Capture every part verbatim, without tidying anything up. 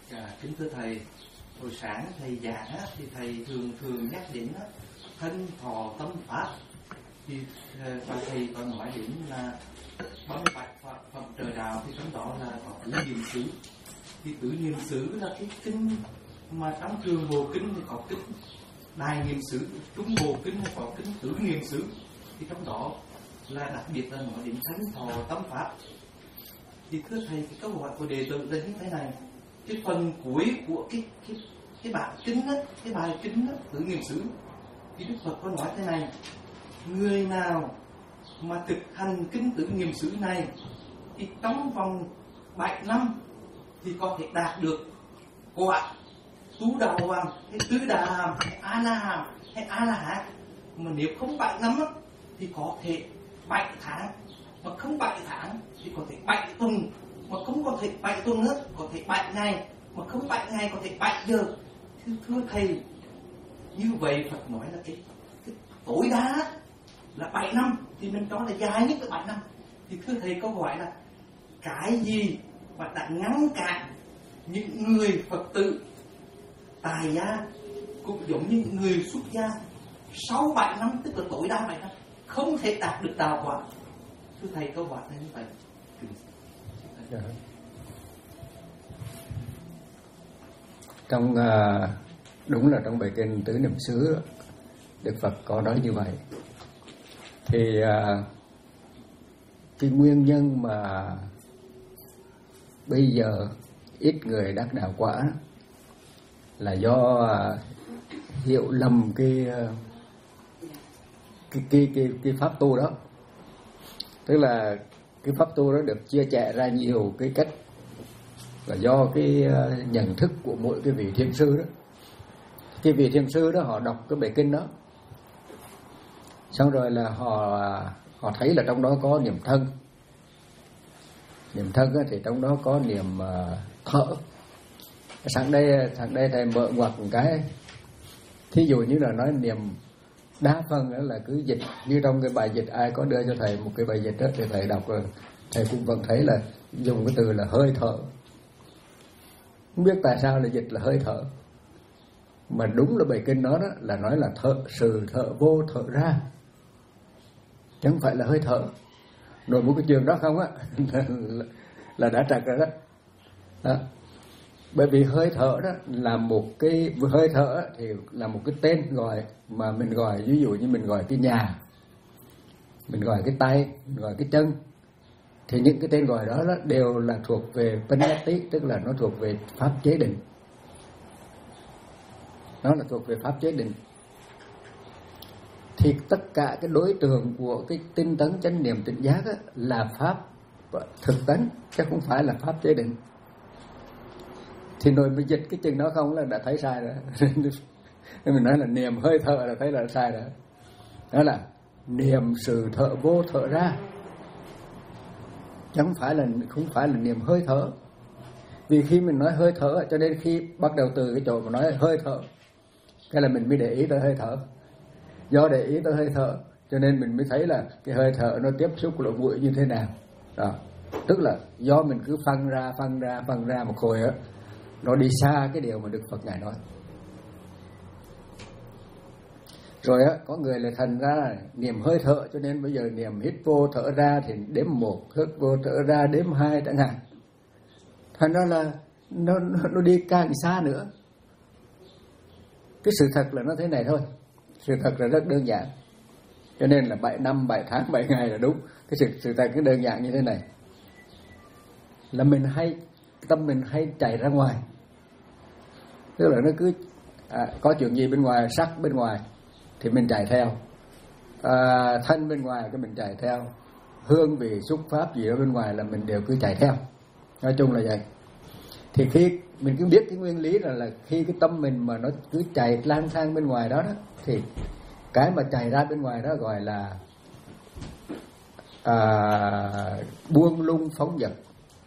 Dạ, kính thưa thầy, hồi sáng thầy giảng á, thì thầy thường thường nhắc đến á, thân thọ tâm pháp, thì và thầy còn nói đến là bấm bạch phẩm, phẩm trời đạo, thì trong đó là có tứ niệm xứ. Thì tứ niệm xứ là cái kinh mà trong trường bộ kinh thì có kinh đại niệm xứ, trung bộ kinh thì có kinh tứ niệm xứ. Thì trong đó là đặc biệt là nói đến thân thọ tâm pháp. Thì thưa thầy, cái câu hỏi của đệ tử là như thế này: cái phần cuối của cái cái cái bản kinh đó, cái bài kinh đó, tứ niệm xứ, thì Đức Phật có nói thế này: người nào mà thực hành kinh tứ niệm xứ này thì trong vòng bảy năm thì có thể đạt được quả tu đạo hoàng hay tứ đà hàm hay a la hàm hay a la hán. Mà nếu không bảy năm thì có thể bảy tháng, mà không bảy tháng thì có thể bảy tuần, mà không có thể bảy tuần nữa có thể bảy ngày, mà không bảy ngày có thể bảy giờ. Thưa, thưa thầy, như vậy Phật nói là cái, cái tối đa là bảy năm, thì mình cho là dài nhất là bảy năm. Thì thưa thầy, câu hỏi là cái gì mà đã ngăn cản những người Phật tử tài gia cũng giống như người xuất gia sau bảy năm, tức là tối đa bảy năm, không thể đạt được đạo quả? Thưa thầy, câu hỏi là như vậy. Dạ. Trong uh, đúng là trong bài kinh tứ niệm xứ Đức Phật có nói như vậy. Thì uh, cái nguyên nhân mà bây giờ ít người đắc đạo quả là do uh, hiểu lầm cái, uh, cái cái cái cái pháp tu đó. Tức là cái pháp tu đó được chia sẻ ra nhiều cái cách, là do cái uh, nhận thức của mỗi cái vị thiền sư đó. Cái vị thiền sư đó họ đọc cái bài kinh đó, xong rồi là họ họ thấy là trong đó có niệm thân. Niệm thân thì trong đó có niệm uh, thở. Sáng đây sáng đây thầy mở ngoặt một cái, thí dụ như là nói niệm, đa phần là cứ dịch như trong cái bài dịch, ai có đưa cho thầy một cái bài dịch đó thì thầy đọc rồi thầy cũng vẫn thấy là dùng cái từ là hơi thở. Không biết tại sao là dịch là hơi thở, mà đúng là bài kinh đó, đó là nói là thở, sự thở vô thở ra, chứ không phải là hơi thở. Rồi một cái trường đó không á là, là đã trật rồi đó. Đó. Bởi vì hơi thở đó là một cái, hơi thở thì là một cái tên gọi mà mình gọi, ví dụ như mình gọi cái nhà, mình gọi cái tay, mình gọi cái chân, thì những cái tên gọi đó, đó đều là thuộc về Panyati, tức là nó thuộc về pháp chế định. Nó là thuộc về pháp chế định. Thì tất cả cái đối tượng của cái tinh tấn chánh niệm tỉnh giác á, là pháp thực tánh, chứ không phải là pháp chế định. Thì rồi mình dịch cái chừng đó không là đã thấy sai rồi. Mình nói là niệm hơi thở là thấy là sai rồi. Đó là niệm sự thở vô thở ra, chứ không phải là không phải là niệm hơi thở. Vì khi mình nói hơi thở, cho nên khi bắt đầu từ cái chỗ mà nói hơi thở, cái là mình mới để ý tới hơi thở. Do để ý tới hơi thở cho nên mình mới thấy là cái hơi thở nó tiếp xúc lỗ mũi như thế nào. Đó. Tức là do mình cứ phân ra phân ra phân ra một hồi á, nó đi xa cái điều mà Đức Phật Ngài nói. Rồi á, có người lại thành ra là niệm hơi thở, cho nên bây giờ niệm hít vô thở ra thì đếm một, hít vô thở ra đếm hai chẳng hạn. Thành ra là nó, nó, nó đi càng xa nữa. Cái sự thật là nó thế này thôi. Sự thật là rất đơn giản. Cho nên là bảy năm, bảy tháng, bảy ngày là đúng. Cái sự, sự thật cái đơn giản như thế này. Là mình hay, tâm mình hay chạy ra ngoài. Tức là nó cứ à, có chuyện gì bên ngoài, sắc bên ngoài thì mình chạy theo, à, thân bên ngoài cái mình chạy theo, hương vị xúc pháp gì đó bên ngoài là mình đều cứ chạy theo. Nói chung là vậy. Thì khi mình cứ biết cái nguyên lý là, là khi cái tâm mình mà nó cứ chạy lang thang bên ngoài đó, đó thì cái mà chạy ra bên ngoài đó gọi là à, buông lung phóng dật.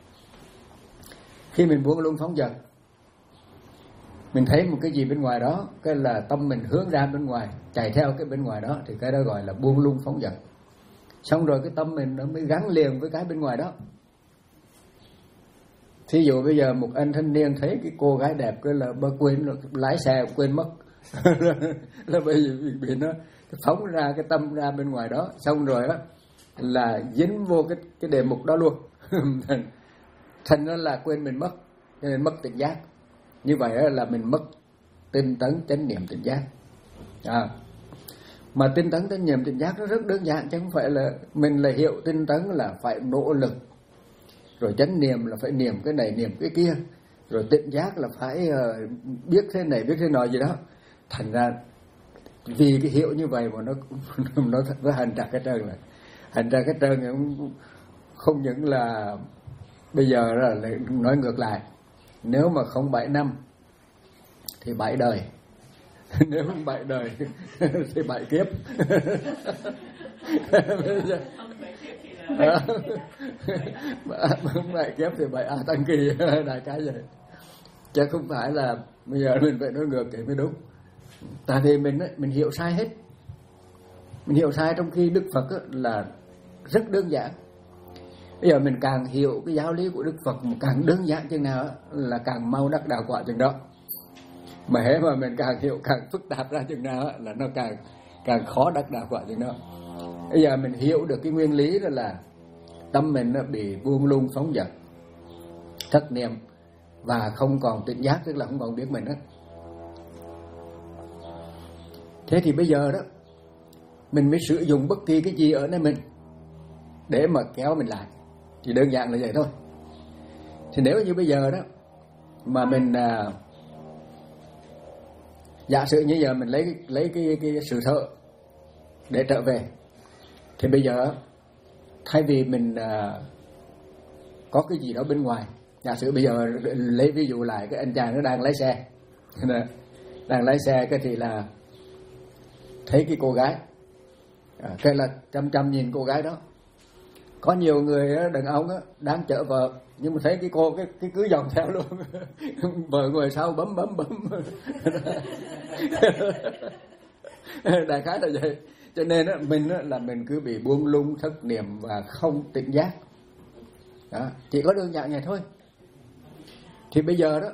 Khi mình buông lung phóng dật, mình thấy một cái gì bên ngoài đó, cái là tâm mình hướng ra bên ngoài, chạy theo cái bên ngoài đó, thì cái đó gọi là buông lung phóng dật. Xong rồi cái tâm mình nó mới gắn liền với cái bên ngoài đó. thí dụ bây giờ một anh thanh niên thấy cái cô gái đẹp cái là bơ quên lái xe quên mất là bây giờ bị nó phóng ra cái tâm ra bên ngoài đó, xong rồi á là dính vô cái cái đề mục đó luôn. Thành nó là quên mình mất, nên mất tỉnh giác. Như vậy á là mình mất tinh tấn chánh niệm tỉnh giác. À, mà tinh tấn chánh niệm tỉnh giác nó rất đơn giản, chứ không phải là mình là hiệu tinh tấn là phải nỗ lực, rồi chánh niệm là phải niệm cái này niệm cái kia, rồi tỉnh giác là phải uh, biết thế này biết thế nọ gì đó. Thành ra vì cái hiệu như vậy mà nó nó nó hành trạc cái trơn này, hành trạc cái trơn không, không những là bây giờ là nói ngược lại, nếu mà không bảy năm thì bảy đời, nếu không bảy đời thì bảy kiếp. Không bảy kiếp thì bảy a tăng kỳ, đại cái vậy. Chứ không phải là bây giờ mình phải nói ngược thì mới đúng. Tại vì mình mình hiểu sai hết, mình hiểu sai, trong khi Đức Phật là rất đơn giản. Bây giờ mình càng hiểu cái giáo lý của Đức Phật càng đơn giản chừng nào là càng mau đắc đạo quả chừng đó. Mà hễ mà mình càng hiểu càng phức tạp ra chừng nào là nó càng càng khó đắc đạo quả chừng đó. Bây giờ mình hiểu được cái nguyên lý đó là tâm mình nó bị buông lung phóng dật, thất niệm và không còn tỉnh giác, tức là không còn biết mình đó. Thế thì bây giờ đó mình mới sử dụng bất kỳ cái gì ở nơi mình để mà kéo mình lại, chỉ đơn giản là vậy thôi. Thì nếu như bây giờ đó mà mình à, giả sử như giờ mình lấy lấy cái cái sự thợ để trở về, thì bây giờ thay vì mình à, có cái gì đó bên ngoài, giả sử bây giờ lấy ví dụ lại cái anh chàng nó đang lái xe, đang lái xe cái thì là thấy cái cô gái, à, cái là chăm chăm nhìn cô gái đó. Có nhiều người đàn ông á, đang chở vợ nhưng mà thấy cái cô cái cái cứ dòng theo luôn. Vợ ngồi sau bấm bấm bấm. Đại khái là vậy. Cho nên á, mình á, là mình cứ bị buông lung thất niệm và không tỉnh giác. Đó, chỉ có đơn giản vậy thôi. Thì bây giờ đó,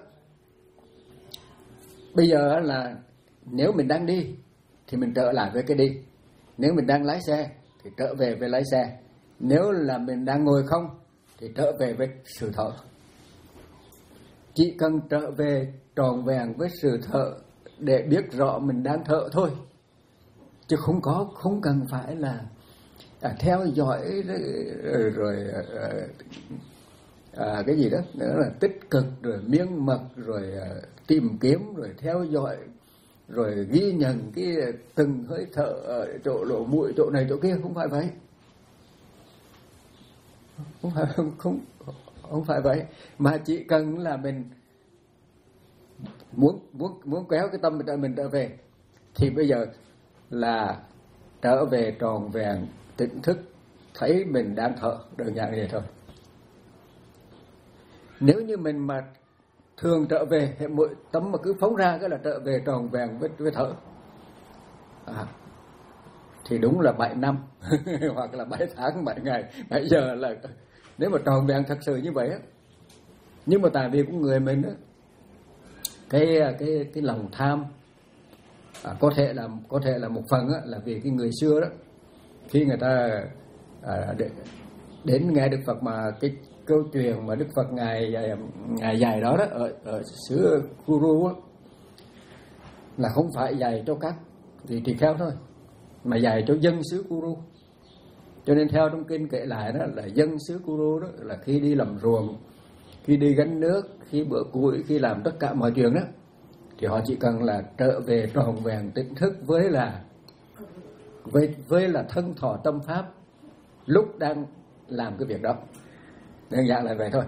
bây giờ là nếu mình đang đi thì mình trở lại với cái đi. Nếu mình đang lái xe thì trở về với lái xe. Nếu là mình đang ngồi không thì trở về với sự thở. Chỉ cần trở về tròn vẹn với sự thở để biết rõ mình đang thở thôi, chứ không có không cần phải là à, theo dõi rồi, rồi à, à, cái gì đó nữa là tích cực rồi miếng mật rồi à, tìm kiếm rồi theo dõi rồi ghi nhận cái từng hơi thở ở chỗ lỗ mũi chỗ này chỗ kia. Không phải vậy, không phải không không, không phải vậy, mà chỉ cần là mình muốn muốn muốn kéo cái tâm mình trở về thì bây giờ là trở về tròn vẹn tỉnh thức, thấy mình đang thở, đơn giản vậy thôi. Nếu như mình mà thường trở về, mỗi tâm mà cứ phóng ra cái là trở về tròn vẹn với, với thở, à, thì đúng là bảy năm hoặc là bảy tháng, bảy ngày, bảy giờ là nếu mà tròn vẹn thật sự như vậy á. Nhưng mà tại vì của người mình á, cái cái cái lòng tham à, có thể là có thể là một phần á, là vì cái người xưa đó, khi người ta à, để, đến nghe Đức Phật mà cái câu chuyện mà Đức Phật ngài ngài dạy đó đó ở ở xứ Kuru á, là không phải dạy cho các vị tỳ kheo thôi, mà dạy cho dân xứ Kuru. Cho nên theo trong kinh kể lại đó là dân xứ Kuru đó là khi đi làm ruộng, khi đi gánh nước, khi bữa củi, khi làm tất cả mọi chuyện đó, thì họ chỉ cần là trở về tròn vẹn tỉnh thức với là với với là thân thọ tâm pháp lúc đang làm cái việc đó. Đơn giản là vậy thôi.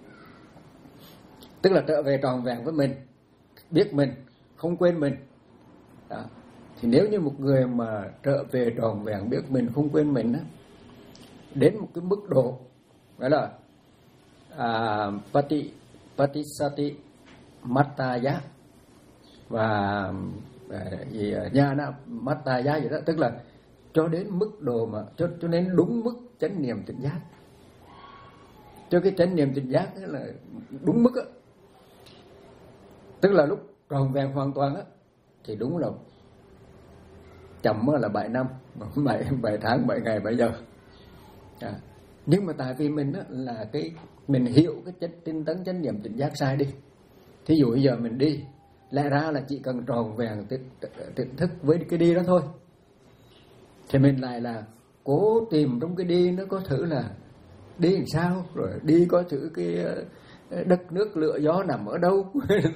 Tức là trở về tròn vẹn với mình, biết mình, không quên mình. Đó. Thì nếu như một người mà trở về tròn vẹn biết mình, không quên mình đó, đến một cái mức độ gọi là à, pati patisati mattaya và à, gì nhana mattaya vậy đó, tức là cho đến mức độ mà cho cho đến đúng mức chánh niệm tỉnh giác, cho cái chánh niệm tỉnh giác là đúng mức á. Tức là lúc tròn vẹn hoàn toàn á thì đúng là chậm là bảy năm, bảy bảy tháng, bảy ngày, bảy giờ. À, nhưng mà tại vì mình á là cái mình hiểu cái chất tinh tấn chánh niệm tỉnh giác sai đi. Thí dụ bây giờ mình đi, lẽ ra là chỉ cần tròn vẹn tỉnh thức với cái đi đó thôi, thì mình lại là cố tìm trong cái đi nó có thử là đi làm sao, rồi đi có thử cái đất nước lửa gió nằm ở đâu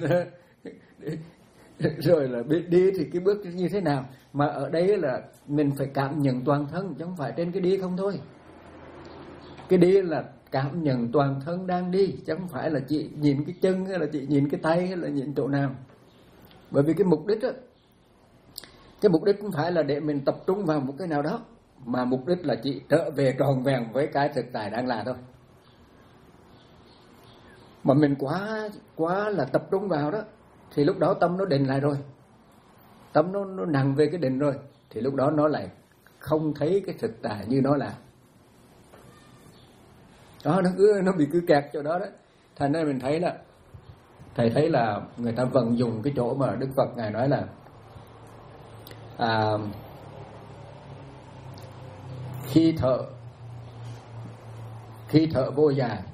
rồi là đi thì cái bước như thế nào. Mà ở đây là mình phải cảm nhận toàn thân, chứ không phải trên cái đi không thôi. Cái đi là cảm nhận toàn thân đang đi, chứ không phải là chị nhìn cái chân hay là chị nhìn cái tay hay là nhìn chỗ nào. Bởi vì cái mục đích á, cái mục đích không phải là để mình tập trung vào một cái nào đó, mà mục đích là chỉ trở về tròn vẹn với cái thực tại đang là thôi. Mà mình quá quá là tập trung vào đó thì lúc đó tâm nó định lại rồi, tâm nó, nó nặng về cái định rồi, thì lúc đó nó lại không thấy cái thực tại như nó là. Đó, nó cứ nó bị cứ kẹt chỗ đó đó. Thành ra mình thấy là thầy thấy là người ta vận dụng cái chỗ mà Đức Phật ngài nói là à, khi thở khi thở vô dài,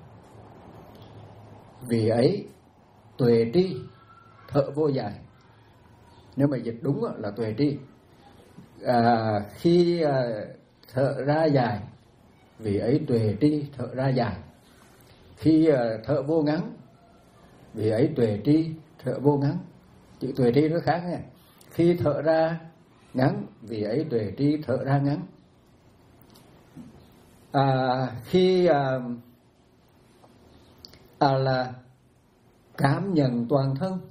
vì ấy tuệ tri thở vô dài. Nếu mà dịch đúng là tuệ tri. À, khi à, thở ra dài, vì ấy tuệ tri thở ra dài. Khi à, thở vô ngắn, vì ấy tuệ tri thở vô ngắn. Chữ tuệ tri nó khác nha. Khi thở ra ngắn, vì ấy tuệ tri thở ra ngắn. À, khi à, à, là cảm nhận toàn thân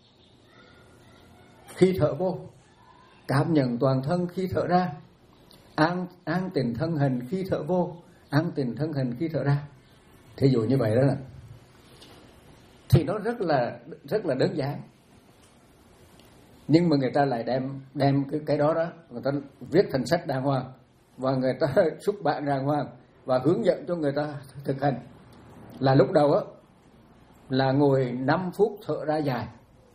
khi thở vô, cảm nhận toàn thân khi thở ra, an an tịnh thân hình khi thở vô, an tịnh thân hình khi thở ra. Thí dụ như vậy đó là thì nó rất là rất là đơn giản, nhưng mà người ta lại đem đem cái cái đó đó người ta viết thành sách đàng hoàng và người ta xuất bản đàng hoàng và hướng dẫn cho người ta thực hành. Là lúc đầu á là ngồi năm phút thở ra dài,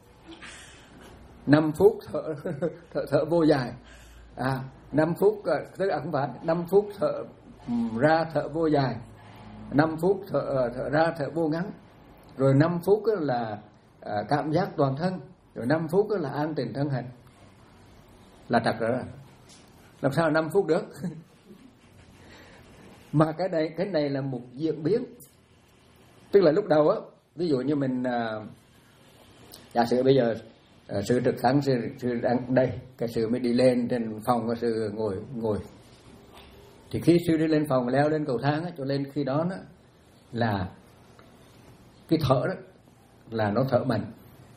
năm phút thở, thở, thở vô dài, à, năm phút, tức là không phải, năm phút thở ra thở vô dài, năm phút thở, thở ra thở vô ngắn, rồi năm phút là à, cảm giác toàn thân, rồi năm phút là an tịnh thân hình. Là trật rồi, làm sao năm phút được? Mà cái này cái này là một diễn biến. Tức là lúc đầu á, ví dụ như mình à, giả sử bây giờ à, sư Trực Thắng sư, sư đang đây, cái sư mới đi lên trên phòng, cái sư ngồi ngồi thì khi sư đi lên phòng leo lên cầu thang á, cho lên khi đó, đó là cái thở đó là nó thở mạnh.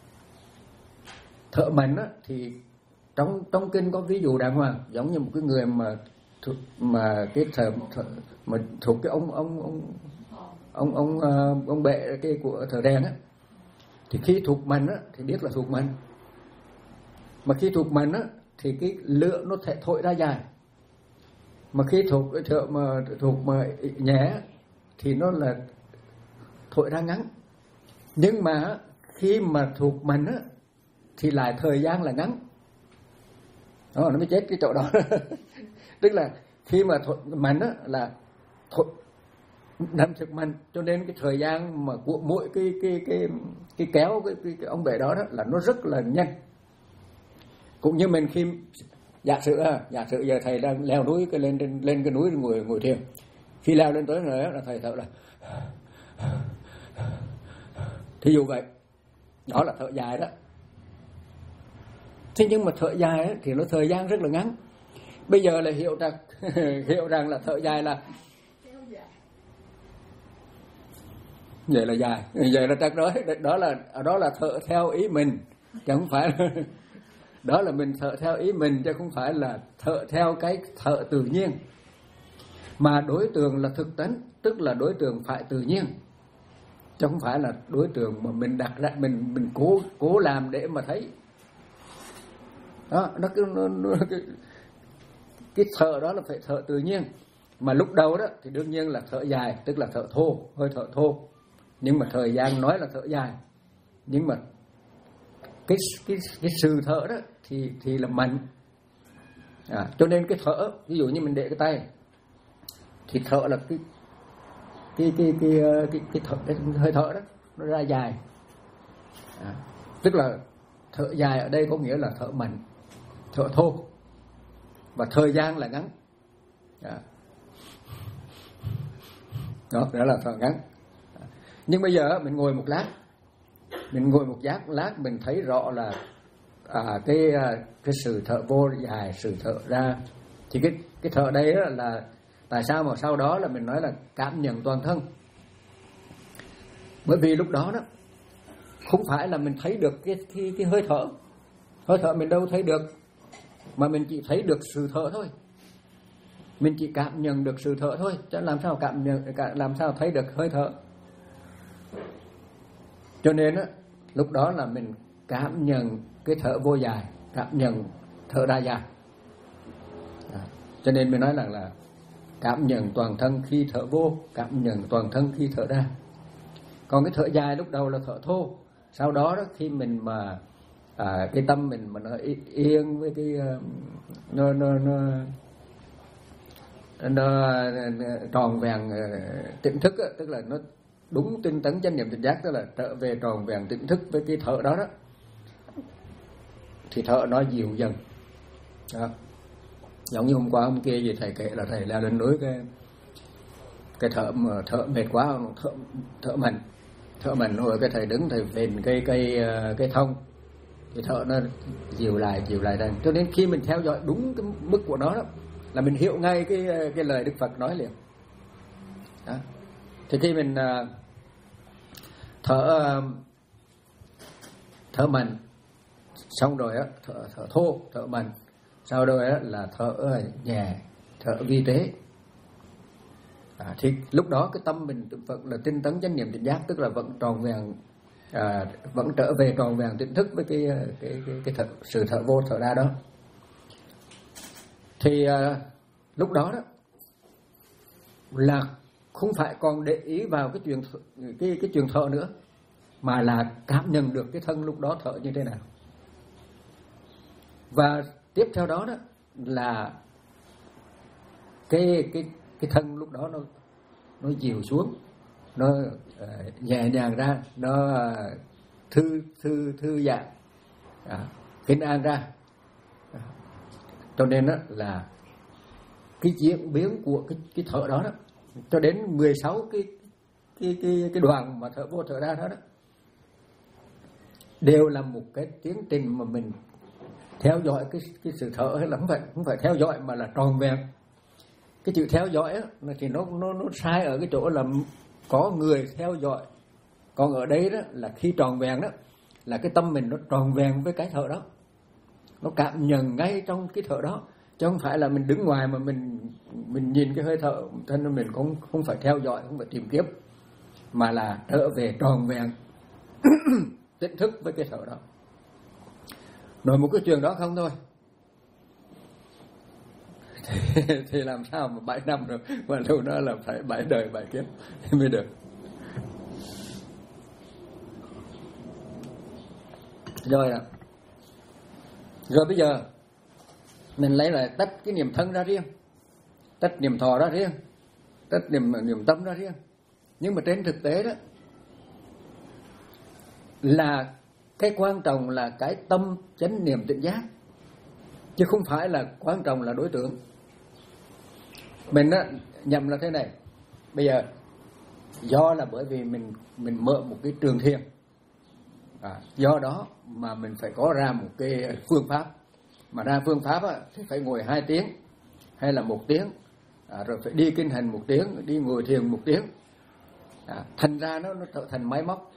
Thở mạnh á thì trong trong kinh có ví dụ đàng hoàng, giống như một cái người mà thuộc, mà cái thở, thở mà thuộc cái ông ông ông ông ông ông, ông bệ cái của thở đèn á, thì khi thuộc mạnh á thì biết là thuộc mạnh, mà khi thuộc mạnh á thì cái lửa nó thể thổi ra dài, mà khi thuộc cái thở mà thuộc mà nhẹ thì nó là thổi ra ngắn. Nhưng mà khi mà thuộc mạnh á thì lại thời gian là ngắn. Đó, nó mới chết cái chỗ đó. Tức là khi mà thổi mạnh á là thổi nắm thực mạnh, cho nên cái thời gian mà của mỗi cái cái cái cái kéo cái, cái, cái ông bể đó, đó là nó rất là nhanh. Cũng như mình khi giả sử à, giả sử giờ thầy đang leo núi cái lên trên lên cái núi ngồi ngồi thiền, khi leo lên tới rồi đó, là thầy thở là thí dụ vậy, đó là thở dài đó. Thế nhưng mà thở dài ấy, thì nó thời gian rất là ngắn. Bây giờ là hiểu rằng hiểu rằng là thở dài là vậy là dài, vậy là chắc nói đó là đó là thở theo ý mình, chứ không phải là, đó là mình thở theo ý mình, chứ không phải là thở theo cái thở tự nhiên. Mà đối tượng là thực tánh, tức là đối tượng phải tự nhiên, chứ không phải là đối tượng mà mình đặt ra, mình mình cố cố làm để mà thấy. Đó, nó cứ nó, nó, cái, cái thở đó là phải thở tự nhiên. Mà lúc đầu đó thì đương nhiên là thở dài, tức là thở thô, hơi thở thô. Nhưng mà thời gian nói là thở dài, nhưng mà cái cái cái sự thở đó thì thì là mạnh. À, cho nên cái thở, ví dụ như mình để cái tay thì thở là cái cái cái cái cái, cái, thở, cái hơi thở đó nó ra dài. À, tức là thở dài ở đây có nghĩa là thở mạnh, thở thô, và thời gian là ngắn. À, đó, đó là thở ngắn. À, nhưng bây giờ mình ngồi một lát, mình ngồi một giác lát mình thấy rõ là à, cái cái sự thở vô dài, sự thở ra. Thì cái cái thở đây đó là tại sao mà sau đó là mình nói là cảm nhận toàn thân. Bởi vì lúc đó đó không phải là mình thấy được cái cái cái hơi thở, hơi thở mình đâu thấy được, mà mình chỉ thấy được sự thở thôi. Mình chỉ cảm nhận được sự thở thôi, chứ làm sao cảm nhận, làm sao thấy được hơi thở. Cho nên á, lúc đó là mình cảm nhận cái thở vô dài, cảm nhận thở ra dài. À, cho nên mình nói là là cảm nhận toàn thân khi thở vô, cảm nhận toàn thân khi thở ra. Còn cái thở dài lúc đầu là thở thô, sau đó đó khi mình mà à, cái tâm mình mà nó yên với cái nó nó nó nó tròn vẹn tỉnh thức đó, tức là nó đúng tinh tấn chánh niệm tỉnh giác, tức là trở về tròn vẹn tỉnh thức với cái thở đó đó, thì thở nó dịu dần. Đó. Giống như hôm qua hôm kia gì thầy kể là thầy leo lên núi cái cái thở mà thở mệt quá, thở thở mạnh, thở mạnh rồi cái thầy đứng thầy vền cây cây cây thông, thì thở nó dịu lại dịu lại đây. Cho nên khi mình theo dõi đúng cái mức của nó đó, là mình hiểu ngay cái cái lời Đức Phật nói liền. Đó. Thì khi mình uh, thở uh, thở mạnh xong rồi á, thở thở thô, thở mạnh, sau đó á là thở nhẹ, thở vi tế. À, thì lúc đó cái tâm mình vẫn là tinh tấn chánh niệm tỉnh giác, tức là vẫn tròn vẹn, à, vẫn trở về tròn vẹn tỉnh thức với cái cái cái, cái thở, sự thở vô thở ra đó. Thì à, lúc đó đó là không phải còn để ý vào cái chuyện cái cái chuyện thở nữa, mà là cảm nhận được cái thân lúc đó thở như thế nào. Và tiếp theo đó đó là cái cái cái thân lúc đó nó nó dịu xuống, nó uh, nhẹ nhàng ra, nó uh, thư thư thư giãn, à, kinh an ra. À, cho nên đó là cái diễn biến của cái cái thở đó đó cho đến mười sáu cái cái cái cái đoạn mà thở vô thở ra đó đó đều là một cái tiến trình mà mình theo dõi cái cái sự thở, hay là không phải không phải theo dõi mà là tròn vẹn. Cái chữ theo dõi á thì nó nó nó sai ở cái chỗ là có người theo dõi, còn ở đây đó là khi tròn vẹn đó là cái tâm mình nó tròn vẹn với cái thở đó, nó cảm nhận ngay trong cái thở đó, chứ không phải là mình đứng ngoài mà mình mình nhìn cái hơi thở, thân mình cũng không phải theo dõi, không phải tìm kiếm, mà là trở về tròn vẹn tỉnh thức với cái thở đó. Nói một cái chuyện đó không thôi thì, thì làm sao mà bảy năm rồi, mà lúc đó là phải bảy đời bảy kiếp mới được. Rồi à, rồi bây giờ mình lấy lại tách cái niệm thân ra riêng, tách niệm thọ ra riêng, tách niệm niệm tâm ra riêng. Nhưng mà trên thực tế đó là cái quan trọng là cái tâm chánh niệm tỉnh giác, chứ không phải là quan trọng là đối tượng. Mình á nhầm là thế này. Bây giờ do là bởi vì mình mình mở một cái trường thiền, à, do đó mà mình phải có ra một cái phương pháp. Mà ra phương pháp á thì phải ngồi hai tiếng hay là một tiếng, à, rồi phải đi kinh hành một tiếng, đi ngồi thiền một tiếng. À, thành ra nó nó trở thành máy móc.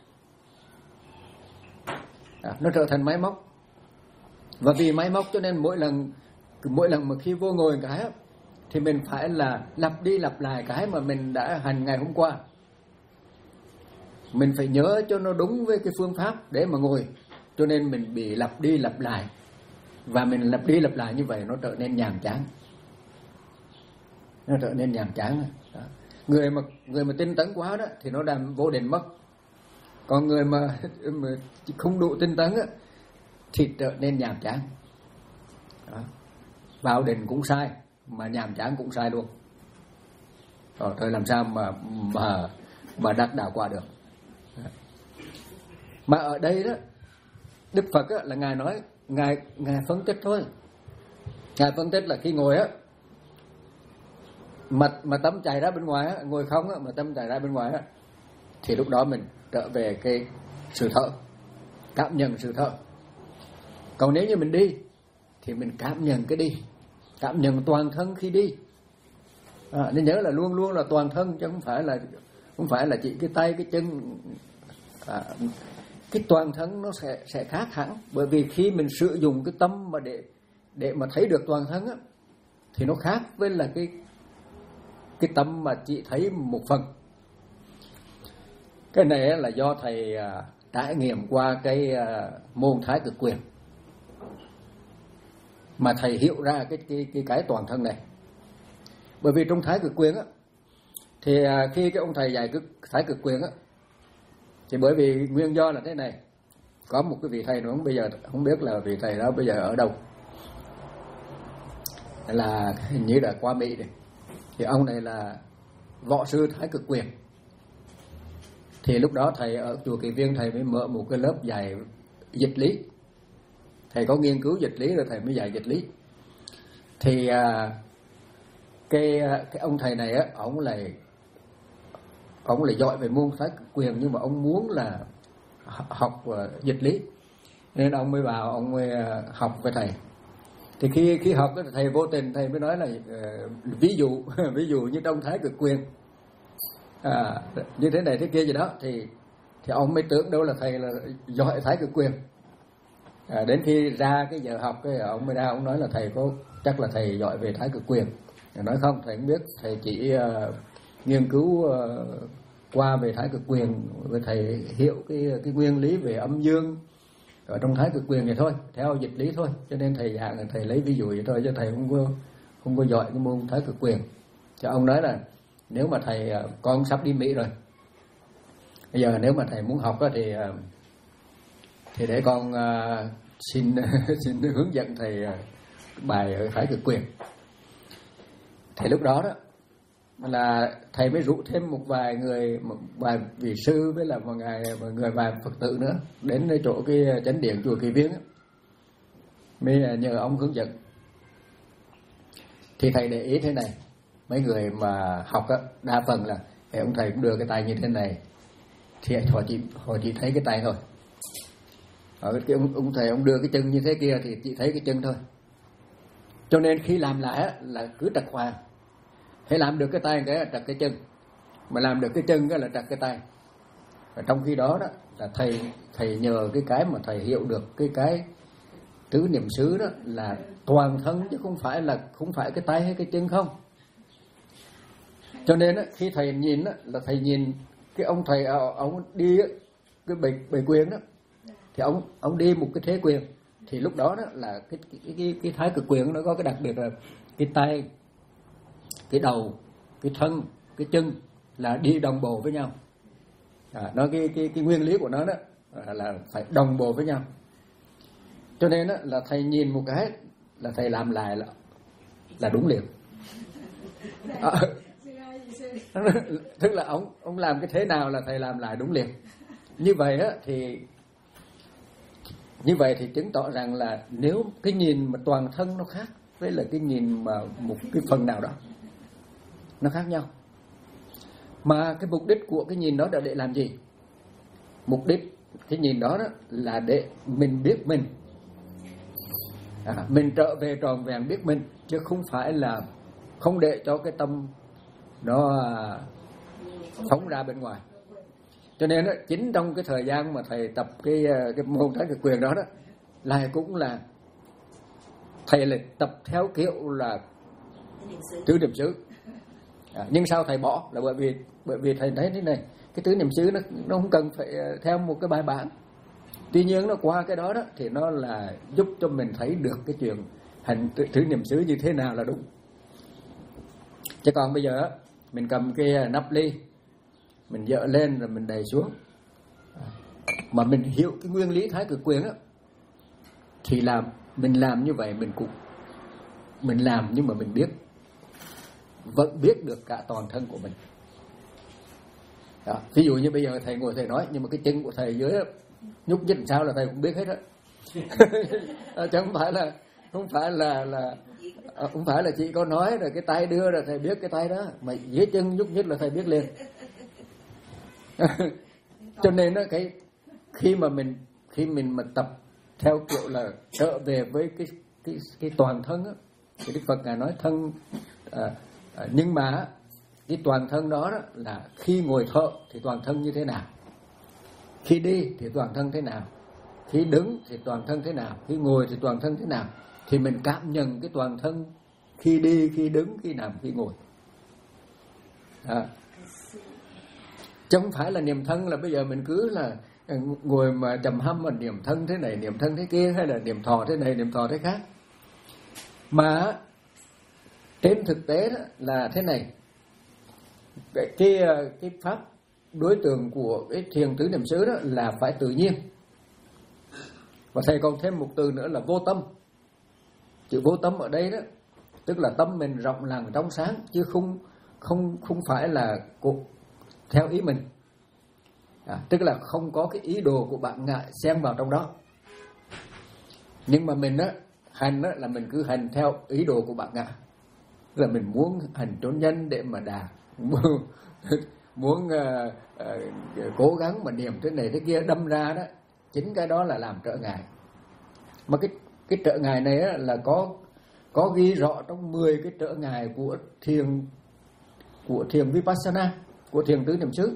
À, nó trở thành máy móc. Và vì máy móc cho nên mỗi lần mỗi lần mà khi vô ngồi cái thì mình phải là lặp đi lặp lại cái mà mình đã hành ngày hôm qua. Mình phải nhớ cho nó đúng với cái phương pháp để mà ngồi. Cho nên mình bị lặp đi lặp lại. Và mình lặp đi lặp lại như vậy nó trở nên nhàm chán. nó trở nên nhàm chán. Đó. Người mà người mà tinh tấn quá đó thì nó đang vô định mất. Còn người mà, mà không đủ tinh tấn á, thì trở nên nhàm chán. Đó. Vào định cũng sai, mà nhàm chán cũng sai luôn. Rồi thôi làm sao mà mà mà đắc đạo quả được. Đó. Mà ở đây đó, Đức Phật á, là ngài nói, ngài ngài phân tích thôi. Ngài phân tích là khi ngồi á, mà mà tâm chạy ra bên ngoài á, ngồi không á, mà tâm chạy ra bên ngoài á, thì lúc đó mình trở về cái sự thở, cảm nhận sự thở. Còn nếu như mình đi thì mình cảm nhận cái đi, cảm nhận toàn thân khi đi. À, nên nhớ là luôn luôn là toàn thân, chứ không phải là không phải là chỉ cái tay cái chân. À, cái toàn thân nó sẽ sẽ khác hẳn, bởi vì khi mình sử dụng cái tâm mà để để mà thấy được toàn thân á, thì nó khác với là cái cái tâm mà chỉ thấy một phần. Cái này là do thầy à, trải nghiệm qua cái à, môn Thái Cực Quyền mà thầy hiểu ra cái cái cái cái toàn thân này. Bởi vì trong Thái Cực Quyền á, thì à, khi cái ông thầy dạy cái Thái Cực Quyền á, thì bởi vì nguyên do là thế này. Có một cái vị thầy nữa, bây giờ không biết là vị thầy đó bây giờ ở đâu, là hình như là qua Mỹ này. Thì ông này là võ sư Thái Cực Quyền. Thì lúc đó thầy ở chùa Kỳ Viên, thầy mới mở một cái lớp dạy dịch lý. Thầy có nghiên cứu dịch lý rồi thầy mới dạy dịch lý. Thì à, cái cái ông thầy này á, ông lại ông lại giỏi về môn Thái Cực Quyền, nhưng mà ông muốn là học uh, dịch lý, nên ông mới vào ông mới uh, học với thầy. Thì khi khi học đó, thầy vô tình thầy mới nói là uh, ví dụ ví dụ như trong Thái Cực Quyền à, như thế này thế kia gì đó, thì thì ông mới tưởng đâu là thầy là giỏi Thái Cực Quyền. À, đến khi ra cái giờ học cái ông mới ra ông nói là thầy có chắc là thầy giỏi về Thái Cực Quyền. Nói không, thầy không biết, thầy chỉ uh, nghiên cứu uh, qua về Thái Cực Quyền, với thầy hiểu cái cái nguyên lý về âm dương ở trong Thái Cực Quyền này thôi, theo dịch lý thôi, cho nên thầy dạng thầy lấy ví dụ vậy thôi, chứ thầy không có không có giỏi cái môn Thái Cực Quyền. Cho ông nói là nếu mà thầy con sắp đi Mỹ rồi, bây giờ nếu mà thầy muốn học đó, thì thì để con uh, xin xin hướng dẫn thầy uh, bài ở Thái Cực Quyền. Thì lúc đó đó là thầy mới rủ thêm một vài người, một vài vị sư với là một người, một người vài Phật tử nữa đến chỗ cái chánh điện chùa Kỳ Viên á, mới nhờ ông hướng dẫn. Thì thầy để ý thế này, mấy người mà học á, đa phần là ông thầy cũng đưa cái tay như thế này, thì họ chỉ họ chỉ thấy cái tay thôi. Ở cái ông, ông thầy ông đưa cái chân như thế kia thì chỉ thấy cái chân thôi. Cho nên khi làm lại á, là cứ trật hoàng. Hãy làm được cái tay cái là trật cái chân, mà làm được cái chân cái là trật cái tay. Và trong khi đó đó là thầy thầy nhờ cái cái mà thầy hiểu được cái cái tứ niệm xứ đó là toàn thân, chứ không phải là không phải cái tay hay cái chân không. Cho nên á, khi thầy nhìn á, là thầy nhìn cái ông thầy ông đi á, cái bày bày quyền đó, thì ông ông đi một cái thế quyền, thì lúc đó đó là cái cái cái, cái Thái Cực Quyền nó có cái đặc biệt là cái tay, cái đầu, cái thân, cái chân là đi đồng bộ với nhau. À, nó cái cái cái nguyên lý của nó đó là phải đồng bộ với nhau. Cho nên đó, là thầy nhìn một cái là thầy làm lại là là đúng liền. À, tức là ông ông làm cái thế nào là thầy làm lại đúng liền. Như vậy á thì như vậy thì chứng tỏ rằng là nếu cái nhìn mà toàn thân nó khác với là cái nhìn mà một cái phần nào đó nó khác nhau. Mà cái mục đích của cái nhìn đó là để làm gì? Mục đích cái nhìn đó, đó là để mình biết mình, à, mình trở về tròn vẹn biết mình, chứ không phải là không để cho cái tâm nó phóng ra bên ngoài. Cho nên đó, chính trong cái thời gian mà thầy tập cái cái môn Thái Cực Quyền đó đó, là cũng là thầy là tập theo kiểu là tứ niệm xứ. À, nhưng sao thầy bỏ là bởi vì bởi vì thầy thấy thế này, cái tứ niệm xứ nó nó không cần phải theo một cái bài bản. Tuy nhiên nó qua cái đó đó thì nó là giúp cho mình thấy được cái chuyện hành tứ, tứ niệm xứ như thế nào là đúng. Chứ còn bây giờ mình cầm cái nắp ly, mình dỡ lên rồi mình đẩy xuống, mà mình hiểu cái nguyên lý thái cực quyền á, thì làm mình làm như vậy mình cũng mình làm nhưng mà mình biết, vẫn biết được cả toàn thân của mình. Đó. Ví dụ như bây giờ thầy ngồi thầy nói, nhưng mà cái chân của thầy dưới đó, nhúc nhích sao là thầy cũng biết hết á. Chứ không phải là không phải là là không phải là chị có nói rồi cái tay đưa rồi thầy biết cái tay đó, mà dưới chân nhúc nhích là thầy biết liền. Cho nên đó, cái khi mà mình khi mình mà tập theo kiểu là trở về với cái cái cái toàn thân á, thì Đức Phật ngài nói thân à, à, nhưng mà cái toàn thân đó, đó là khi ngồi thở thì toàn thân như thế nào, khi đi thì toàn thân thế nào, khi đứng thì toàn thân thế nào, khi ngồi thì toàn thân thế nào, thì mình cảm nhận cái toàn thân khi đi, khi đứng, khi nằm, khi ngồi. À. Chứ không phải là niệm thân là bây giờ mình cứ là ngồi mà trầm hâm mà niệm thân thế này, niệm thân thế kia, hay là niệm thọ thế này, niệm thọ thế khác. Mà trên thực tế đó là thế này, cái, cái, cái pháp đối tượng của cái thiền tứ niệm xứ đó là phải tự nhiên. Và thầy còn thêm một từ nữa là vô tâm. Chữ vô tâm ở đây đó, tức là tâm mình rộng lặng trong sáng, chứ không không không phải là cuộc theo ý mình. À, tức là không có cái ý đồ của bạn ngại xen vào trong đó. Nhưng mà mình á, hành á, là mình cứ hành theo ý đồ của bạn ngại. Là mình muốn hành trốn nhân để mà đạt, muốn, muốn uh, uh, cố gắng mà niệm thế này thế kia, đâm ra đó, chính cái đó là làm trở ngại. Mà cái cái trở ngại này á, là có có ghi rõ trong mười cái trở ngại của thiền của thiền Vipassana, của thiền tứ niệm xứ.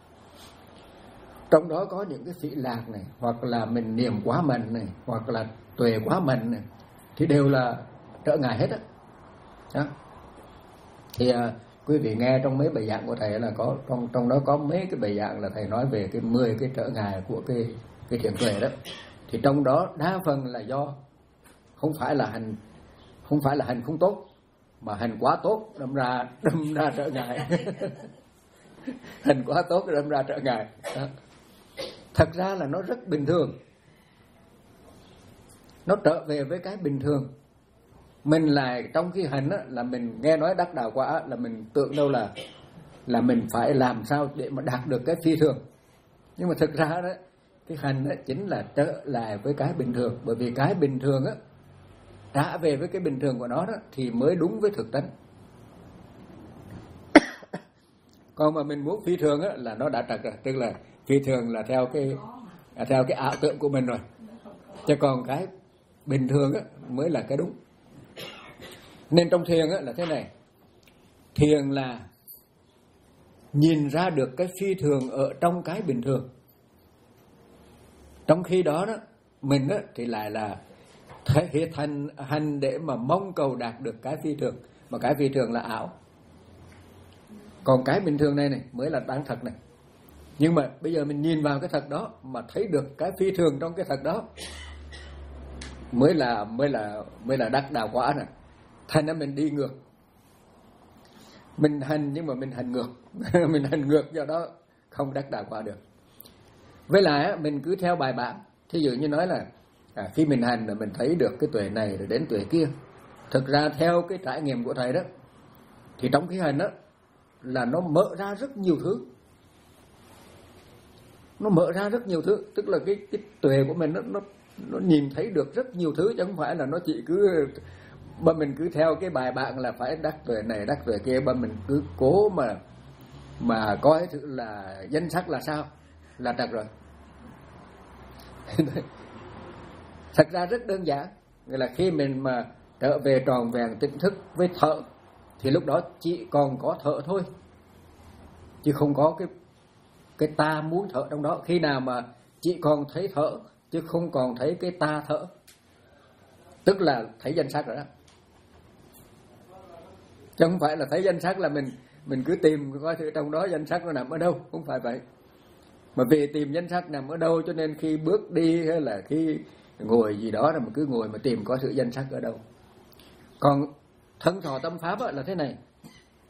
Trong đó có những cái phỉ lạc này, hoặc là mình niệm quá mạnh này, hoặc là tuệ quá mạnh này, thì đều là trở ngại hết á. Đó. Thì à, quý vị nghe trong mấy bài giảng của thầy là có trong trong đó có mấy cái bài giảng là thầy nói về cái mười cái trở ngại của cái cái thiền tuệ đó. Thì trong đó đa phần là do không phải là hành không phải là hành không tốt, mà hành quá tốt đâm ra đâm ra trở ngại. Hành quá tốt đâm ra trở ngại. Đó. Thật ra là nó rất bình thường, nó trở về với cái bình thường. Mình là trong khi hành á, là mình nghe nói đắc đạo quả là mình tưởng đâu là là mình phải làm sao để mà đạt được cái phi thường. Nhưng mà thực ra đó, cái hành đó chính là trở lại với cái bình thường. Bởi vì cái bình thường á, trả về với cái bình thường của nó đó, thì mới đúng với thực tánh. Còn mà mình muốn phi thường á, là nó đã trật rồi. Tức là phi thường là theo cái theo cái ảo tưởng của mình rồi. Chứ còn cái bình thường á, mới là cái đúng. Nên trong thiền á, là thế này. Thiền là nhìn ra được cái phi thường ở trong cái bình thường. Trong khi đó, đó mình á, thì lại là thể thành hành để mà mong cầu đạt được cái phi thường. Mà cái phi thường là ảo. Còn cái bình thường này này mới là đáng thật này. Nhưng mà bây giờ mình nhìn vào cái thật đó mà thấy được cái phi thường trong cái thật đó, mới là mới là mới là đắc đạo quả này. Thành ra mình đi ngược. Mình hành nhưng mà mình hành ngược. Mình hành ngược, do đó không đắc đạo quả được. Với lại mình cứ theo bài bản. Thí dụ như nói là à, khi mình hành là mình thấy được cái tuệ này rồi đến tuệ kia. Thực ra theo cái trải nghiệm của thầy đó, thì trong cái hành đó là nó mở ra rất nhiều thứ. Nó mở ra rất nhiều thứ. Tức là cái, cái tuệ của mình nó, nó, nó nhìn thấy được rất nhiều thứ. Chứ không phải là nó chỉ cứ mà mình cứ theo cái bài bạn là phải đắc tuệ này đắc tuệ kia, mà mình cứ cố mà mà coi thử là danh sắc là sao là trật rồi. Thật ra rất đơn giản. Nghĩa là khi mình mà trở về tròn vẹn tỉnh thức với thở, thì lúc đó chỉ còn có thở thôi, chứ không có cái cái ta muốn thở trong đó. Khi nào mà chỉ còn thấy thở chứ không còn thấy cái ta thở, tức là thấy danh sắc rồi đó. Chứ không phải là thấy danh sắc là mình mình cứ tìm coi thử trong đó danh sắc nó nằm ở đâu, không phải vậy. Mà vì tìm danh sắc nằm ở đâu cho nên khi bước đi hay là khi ngồi gì đó là mình cứ ngồi mà tìm coi thử danh sắc ở đâu. Còn thân thọ tâm pháp là thế này.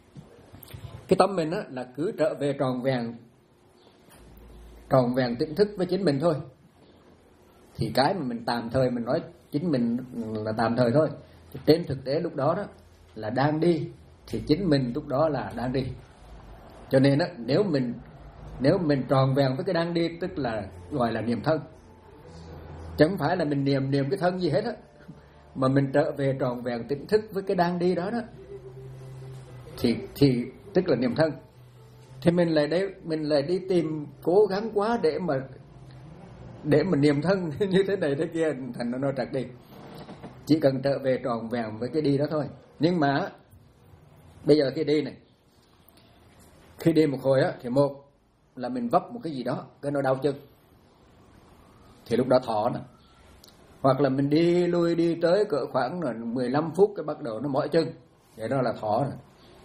cái tâm mình á là cứ trở về tròn vẹn tròn vẹn tỉnh thức với chính mình thôi. Thì cái mà mình tạm thời mình nói chính mình là tạm thời thôi. Trên thực tế lúc đó đó là đang đi, thì chính mình lúc đó là đang đi. Cho nên á, nếu mình nếu mình tròn vẹn với cái đang đi, tức là gọi là niệm thân. Chẳng phải là mình niệm niệm cái thân gì hết á, mà mình trở về tròn vẹn tỉnh thức với cái đang đi đó đó, thì thì tức là niệm thân. Thì mình lại đấy mình lại đi tìm cố gắng quá để mà để mà niệm thân như thế này thế kia, thành nó nó trật đi. Chỉ cần trở về tròn vẹn với cái đi đó thôi. Nhưng mà bây giờ khi đi này, khi đi một hồi á, thì một là mình vấp một cái gì đó, cái nó đau chân, thì lúc đó thọ nè. Hoặc là mình đi lui đi tới cỡ khoảng mười lăm phút, cái bắt đầu nó mỏi chân, vậy đó là thọ nè.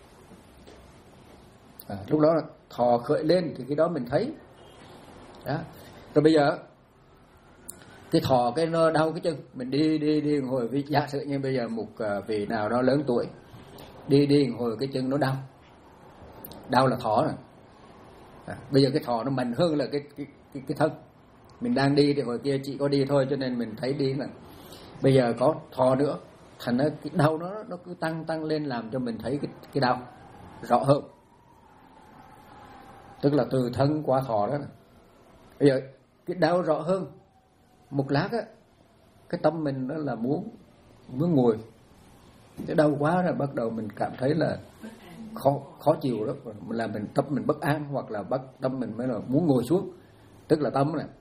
À, lúc đó thọ khởi lên thì cái đó mình thấy đó. Rồi bây giờ cái thọ cái nó đau cái chân, mình đi đi đi hồi vì giả sử như bây giờ một vị nào đó lớn tuổi đi đi hồi cái chân nó đau, đau là thọ nè. À, bây giờ cái thọ nó mạnh hơn là cái cái cái, cái thân. Mình đang đi thì hồi kia chỉ có đi thôi, cho nên mình thấy đi là bây giờ có thọ nữa, thành ra cái đau nó nó cứ tăng tăng lên, làm cho mình thấy cái cái đau rõ hơn. Tức là từ thân qua thọ đó. Bây giờ cái đau rõ hơn, một lát á, cái tâm mình đó là muốn muốn ngồi, cái đau quá rồi bắt đầu mình cảm thấy là khó khó chịu đó, là mình tâm mình bất an, hoặc là bắt tâm mình mới là muốn ngồi xuống, tức là tâm này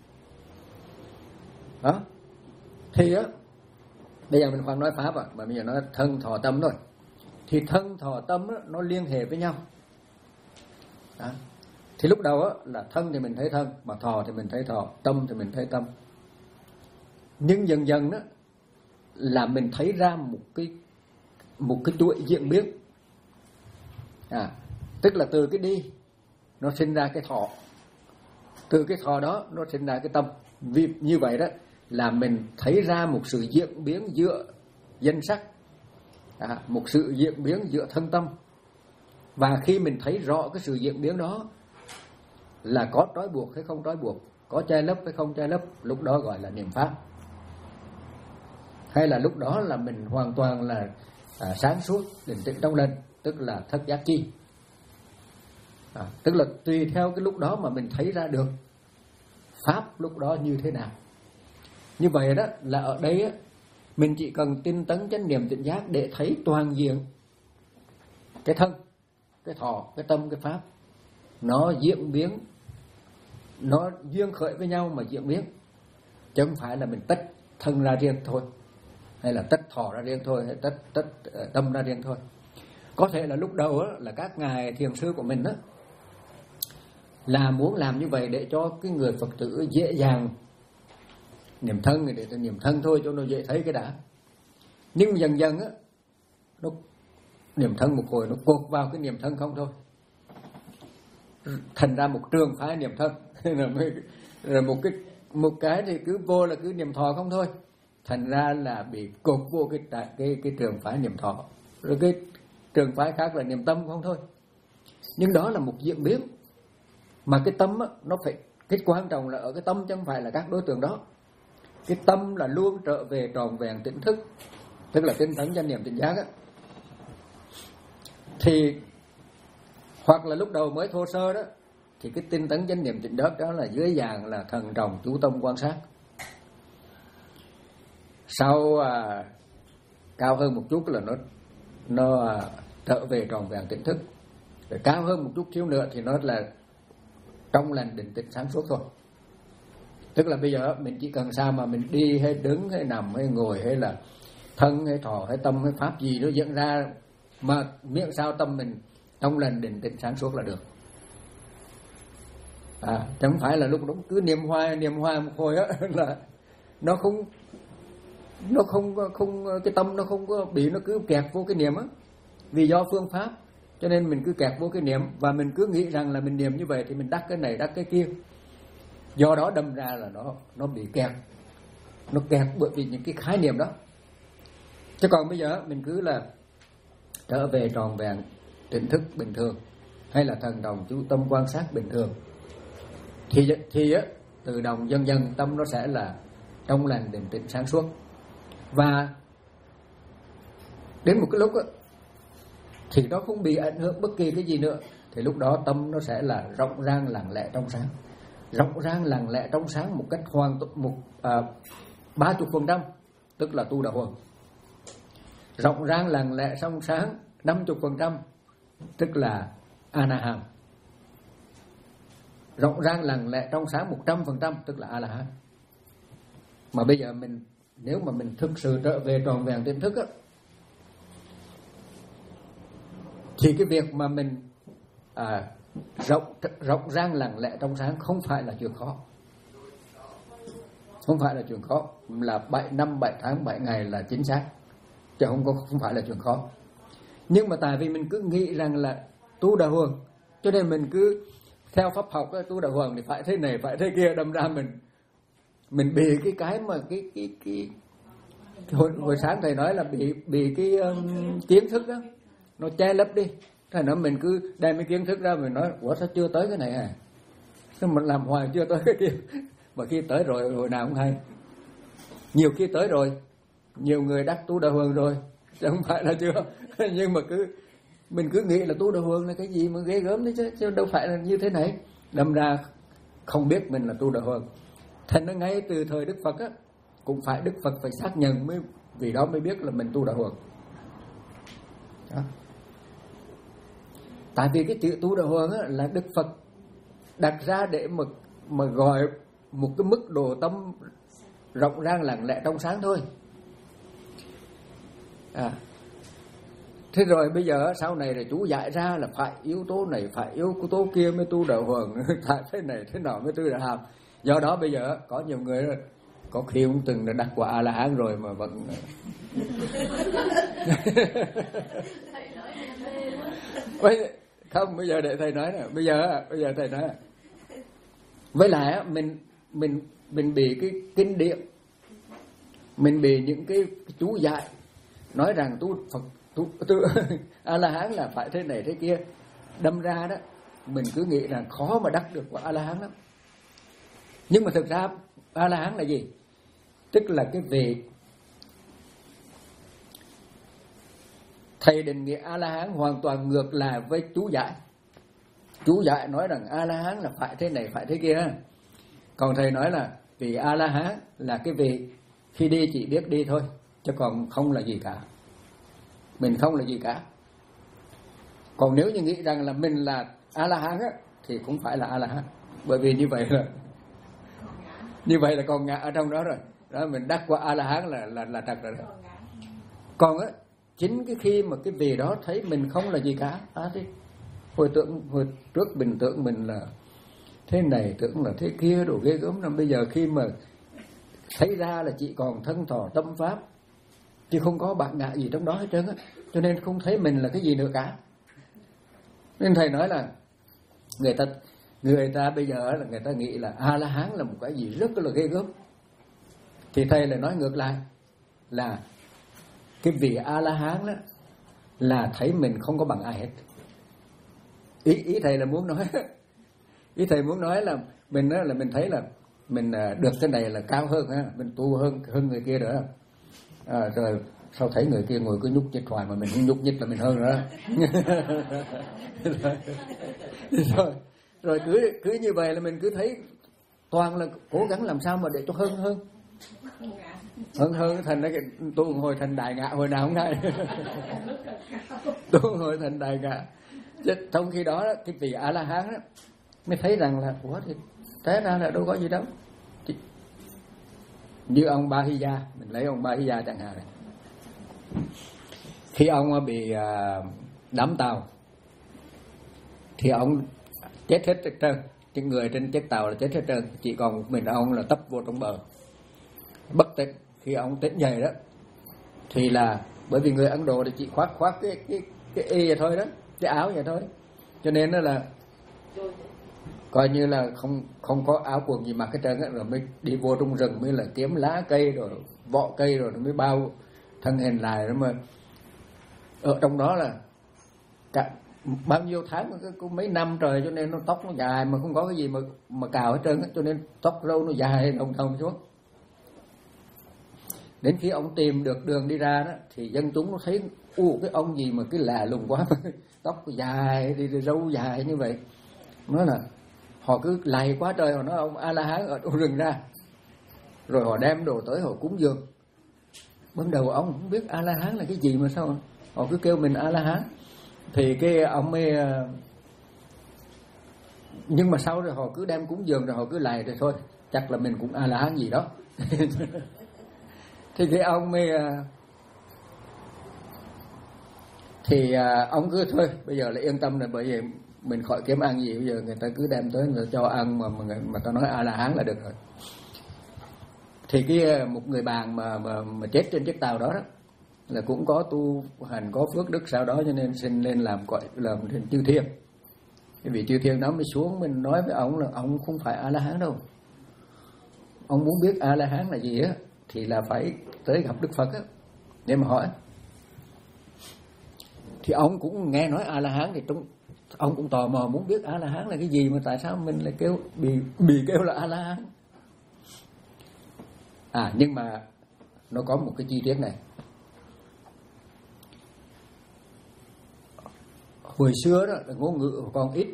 đó. Thì á bây giờ mình khoan nói pháp à, mà bây giờ nói thân thọ tâm thôi. Thì thân thọ tâm á, nó liên hệ với nhau đó. Thì lúc đầu á là thân thì mình thấy thân, mà thọ thì mình thấy thọ, tâm thì mình thấy tâm. Nhưng dần dần đó là mình thấy ra một cái một cái chuỗi diễn biến. À, tức là từ cái đi nó sinh ra cái thọ, từ cái thọ đó nó sinh ra cái tâm. Vì như vậy đó là mình thấy ra một sự diễn biến giữa danh sắc, à, một sự diễn biến giữa thân tâm. Và khi mình thấy rõ cái sự diễn biến đó là có trói buộc hay không trói buộc, có che lấp hay không che lấp, lúc đó gọi là niệm pháp. Hay là lúc đó là mình hoàn toàn là à, sáng suốt, định tĩnh trong lành, tức là thất giác chi. À, tức là tùy theo cái lúc đó mà mình thấy ra được pháp lúc đó như thế nào. Như vậy đó là ở đây á, mình chỉ cần tinh tấn chánh niệm tỉnh giác để thấy toàn diện cái thân, cái thọ, cái tâm, cái pháp nó diễn biến, nó duyên khởi với nhau mà diễn biến, chứ không phải là mình tách thân ra riêng thôi, hay là tách thọ ra riêng thôi, hay tách tách tâm ra riêng thôi. Có thể là lúc đầu á, là các ngài thiền sư của mình á, là muốn làm như vậy để cho cái người Phật tử dễ dàng niệm thân, để cho niệm thân thôi cho nó dễ thấy cái đã. Nhưng dần dần á, nó niệm thân một hồi nó cột vào cái niệm thân không thôi, thành ra một trường phái niệm thân. Rồi một cái một cái thì cứ vô là cứ niệm thọ không thôi, thành ra là bị cột vô cái cái cái trường phái niệm thọ. Rồi cái trường phái khác là niệm tâm không thôi. Nhưng đó là một diễn biến mà cái tâm á, nó phải, cái quan trọng là ở cái tâm chứ không phải là các đối tượng đó. Cái tâm là luôn trở về tròn vẹn tỉnh thức, tức là tinh tấn chánh niệm tỉnh giác á. Thì hoặc là lúc đầu mới thô sơ đó, thì cái tinh tấn chánh niệm tỉnh giác đó là dưới dạng là thần trọng chú tâm quan sát. Sau à, cao hơn một chút là nó nó à, trở về tròn vẹn tỉnh thức. Rồi cao hơn một chút xíu nữa thì nó là trong lành định tĩnh sáng suốt thôi. Tức là bây giờ mình chỉ cần sao mà mình đi hay đứng hay nằm hay ngồi, hay là thân hay thọ hay tâm hay pháp gì nó diễn ra, mà miệng sao tâm mình trong lành định tĩnh sáng suốt là được. À, chẳng phải là lúc đó cứ niệm hoài niệm hoài một hồi á, là nó không nó không không cái tâm nó không có bị, nó cứ kẹt vô cái niệm á. Vì do phương pháp cho nên mình cứ kẹt vô cái niệm, và mình cứ nghĩ rằng là mình niệm như vậy thì mình đắc cái này đắc cái kia. Do đó đâm ra là nó nó bị kẹt, nó kẹt bởi vì những cái khái niệm đó. Chứ còn bây giờ mình cứ là trở về tròn vẹn tỉnh thức bình thường, hay là thần đồng chú tâm quan sát bình thường, thì thì á, tự động dần dần tâm nó sẽ là trong lành, định tĩnh, sáng suốt. Và đến một cái lúc á, thì nó không bị ảnh hưởng bất kỳ cái gì nữa, thì lúc đó tâm nó sẽ là rộng rang, lặng lẽ, trong sáng. Rộng rang, lặng lẽ, trong sáng một cách hoàn toàn một à, ba chục phần trăm, tức là tu đà huần. Rộng rang, lặng lẽ, trong sáng năm chục phần trăm, tức là a na hàm. Rộng rang, lặng lẽ, trong sáng một trăm phần trăm, tức là a la hán. Mà bây giờ mình nếu mà mình thực sự trở về tròn vẹn tỉnh thức á, thì cái việc mà mình à, rộng rộng rang, lặng lẽ, trong sáng không phải là chuyện khó, không phải là chuyện khó, là bảy năm, bảy tháng, bảy ngày là chính xác, chứ không có không phải là chuyện khó. Nhưng mà tại vì mình cứ nghĩ rằng là tu đà huần, cho nên mình cứ theo pháp học ấy, tu đà huần thì phải thế này, phải thế kia, đâm ra mình mình bị cái cái mà cái cái cái, cái hồi, hồi sáng thầy nói là bị bị cái um, kiến thức đó nó che lấp đi. Thế nó mình cứ đem cái kiến thức ra, mình nói ủa sao chưa tới cái này à, sao mình làm hoài chưa tới cái kia, mà khi tới rồi hồi nào cũng hay. Nhiều khi tới rồi, nhiều người đắc tu đà huần rồi, chứ không phải là chưa. Nhưng mà cứ mình cứ nghĩ là tu đà huần là cái gì mà ghê gớm đấy chứ, chứ đâu phải là như thế này. Đâm ra không biết mình là tu đà huần. Thành ra ngay từ thời Đức Phật á, cũng phải Đức Phật phải xác nhận mới, vì đó mới biết là mình tu đà huần. Đó. Tại vì cái chữ tu đà huần á là Đức Phật đặt ra để mà mà gọi một cái mức độ tâm rộng rang, lặng lẽ, trong sáng thôi. À. Thế rồi bây giờ sau này là chú dạy ra là phải yếu tố này, phải yếu tố kia mới tu đà huần, phải thế này thế nọ mới tu đà hàm. Do đó bây giờ có nhiều người có khi cũng từng đã đắc quả A La Hán rồi mà vẫn bây không bây giờ để thầy nói nè, bây giờ bây giờ thầy nói. Với lại mình mình mình bị cái kinh điển, mình bị những cái chú dạy nói rằng tu Phật tu, tu A La Hán là phải thế này thế kia, đâm ra đó mình cứ nghĩ là khó mà đắc được quả A La Hán lắm. Nhưng mà thực ra A La Hán là gì? Tức là cái vị thầy định nghĩa A La Hán hoàn toàn ngược lại với chú giải. Chú giải nói rằng A La Hán là phải thế này phải thế kia, còn thầy nói là vị A La Hán là cái vị khi đi chỉ biết đi thôi, chứ còn không là gì cả. Mình không là gì cả. Còn nếu như nghĩ rằng là mình là A La Hán á, thì cũng phải là A La Hán, bởi vì như vậy là như vậy là còn ngã ở trong đó rồi. Đó, mình đắc qua A La Hán là là là thật rồi đó. Còn á, chính cái khi mà cái vị đó thấy mình không là gì cả, à, thì hồi tưởng hồi trước mình tưởng mình là thế này, tưởng là thế kia, đồ ghê gớm lắm. Bây giờ khi mà thấy ra là chỉ còn thân thọ tâm pháp, chứ không có bạn ngã gì trong đó hết trơn á, cho nên không thấy mình là cái gì nữa cả. Nên thầy nói là người ta người ta bây giờ là người ta nghĩ là A La Hán là một cái gì rất là ghê gớm, thì thầy lại nói ngược lại là cái vị A La Hán đó là thấy mình không có bằng ai hết. Ý ý thầy là muốn nói ý thầy muốn nói là mình đó là mình thấy là mình được cái này là cao hơn ha, mình tu hơn hơn người kia nữa. À, rồi sao thấy người kia ngồi cứ nhúc nhích hoài mà mình không nhúc nhích là mình hơn nữa. rồi, rồi rồi cứ cứ như vậy là mình cứ thấy toàn là cố gắng làm sao mà để cho hơn hơn hơn hơn thành cái tu hồi thành đại ngạ hồi nào không ngay. Tu hồi thành đại ngạ. Trong khi đó cái vị A La Hán mới thấy rằng là ủa thì té ra là đâu có gì đâu. Như ông Ba Hy Gia, mình lấy ông Ba Hy Gia chẳng hạn. Khi ông bị đắm tàu thì ông chết hết trơn, những người trên chiếc tàu là chết hết trơn, chỉ còn một mình ông là tấp vô trong bờ bất tỉnh. Khi ông tỉnh dậy đó thì là bởi vì người Ấn Độ thì chỉ khoác khoác cái cái cái y vậy thôi đó, cái áo vậy thôi, cho nên nó là coi như là không không có áo quần gì mặc hết trơn á, rồi mới đi vô trong rừng mới là kiếm lá cây rồi vọ cây rồi mới bao thân hình lại, đó mà ở trong đó là cả bao nhiêu tháng, có mấy năm trời, cho nên nó tóc nó dài mà không có cái gì mà mà cào hết trơn, cho nên tóc râu nó dài đồng thòng xuống. Đến khi ông tìm được đường đi ra đó thì dân chúng nó thấy u cái ông gì mà cái lạ lùng quá, tóc dài đi râu dài như vậy. Nói là họ cứ lạy quá trời, họ nói ông A La Hán ở trong rừng ra, rồi họ đem đồ tới họ cúng dường. Ban đầu ông không biết A La Hán là cái gì mà sao họ cứ kêu mình A La Hán. Thì cái ông ấy, nhưng mà sau rồi họ cứ đem cúng dường rồi họ cứ lạy rồi thôi, chắc là mình cũng A La Hán gì đó. Thì cái ông ấy thì ông cứ thôi bây giờ là yên tâm rồi, bởi vì mình khỏi kiếm ăn gì, bây giờ người ta cứ đem tới người ta cho ăn mà mà, mà ta nói A La Hán là được rồi. Thì cái một người bạn mà mà, mà chết trên chiếc tàu đó, đó là cũng có tu hành có phước đức sau đó, cho nên xin lên làm gọi làm trên chư thiên. Cái vị chư thiên đó mới xuống mình nói với ông là ông không phải A La Hán đâu. Ông muốn biết A La Hán là gì á thì là phải tới gặp Đức Phật á để mà hỏi. Thì ông cũng nghe nói A La Hán thì trong ông cũng tò mò muốn biết A La Hán là cái gì, mà tại sao mình lại kêu bị bị kêu là A La Hán. À nhưng mà nó có một cái chi tiết này. Hồi xưa đó là ngôn ngữ còn ít.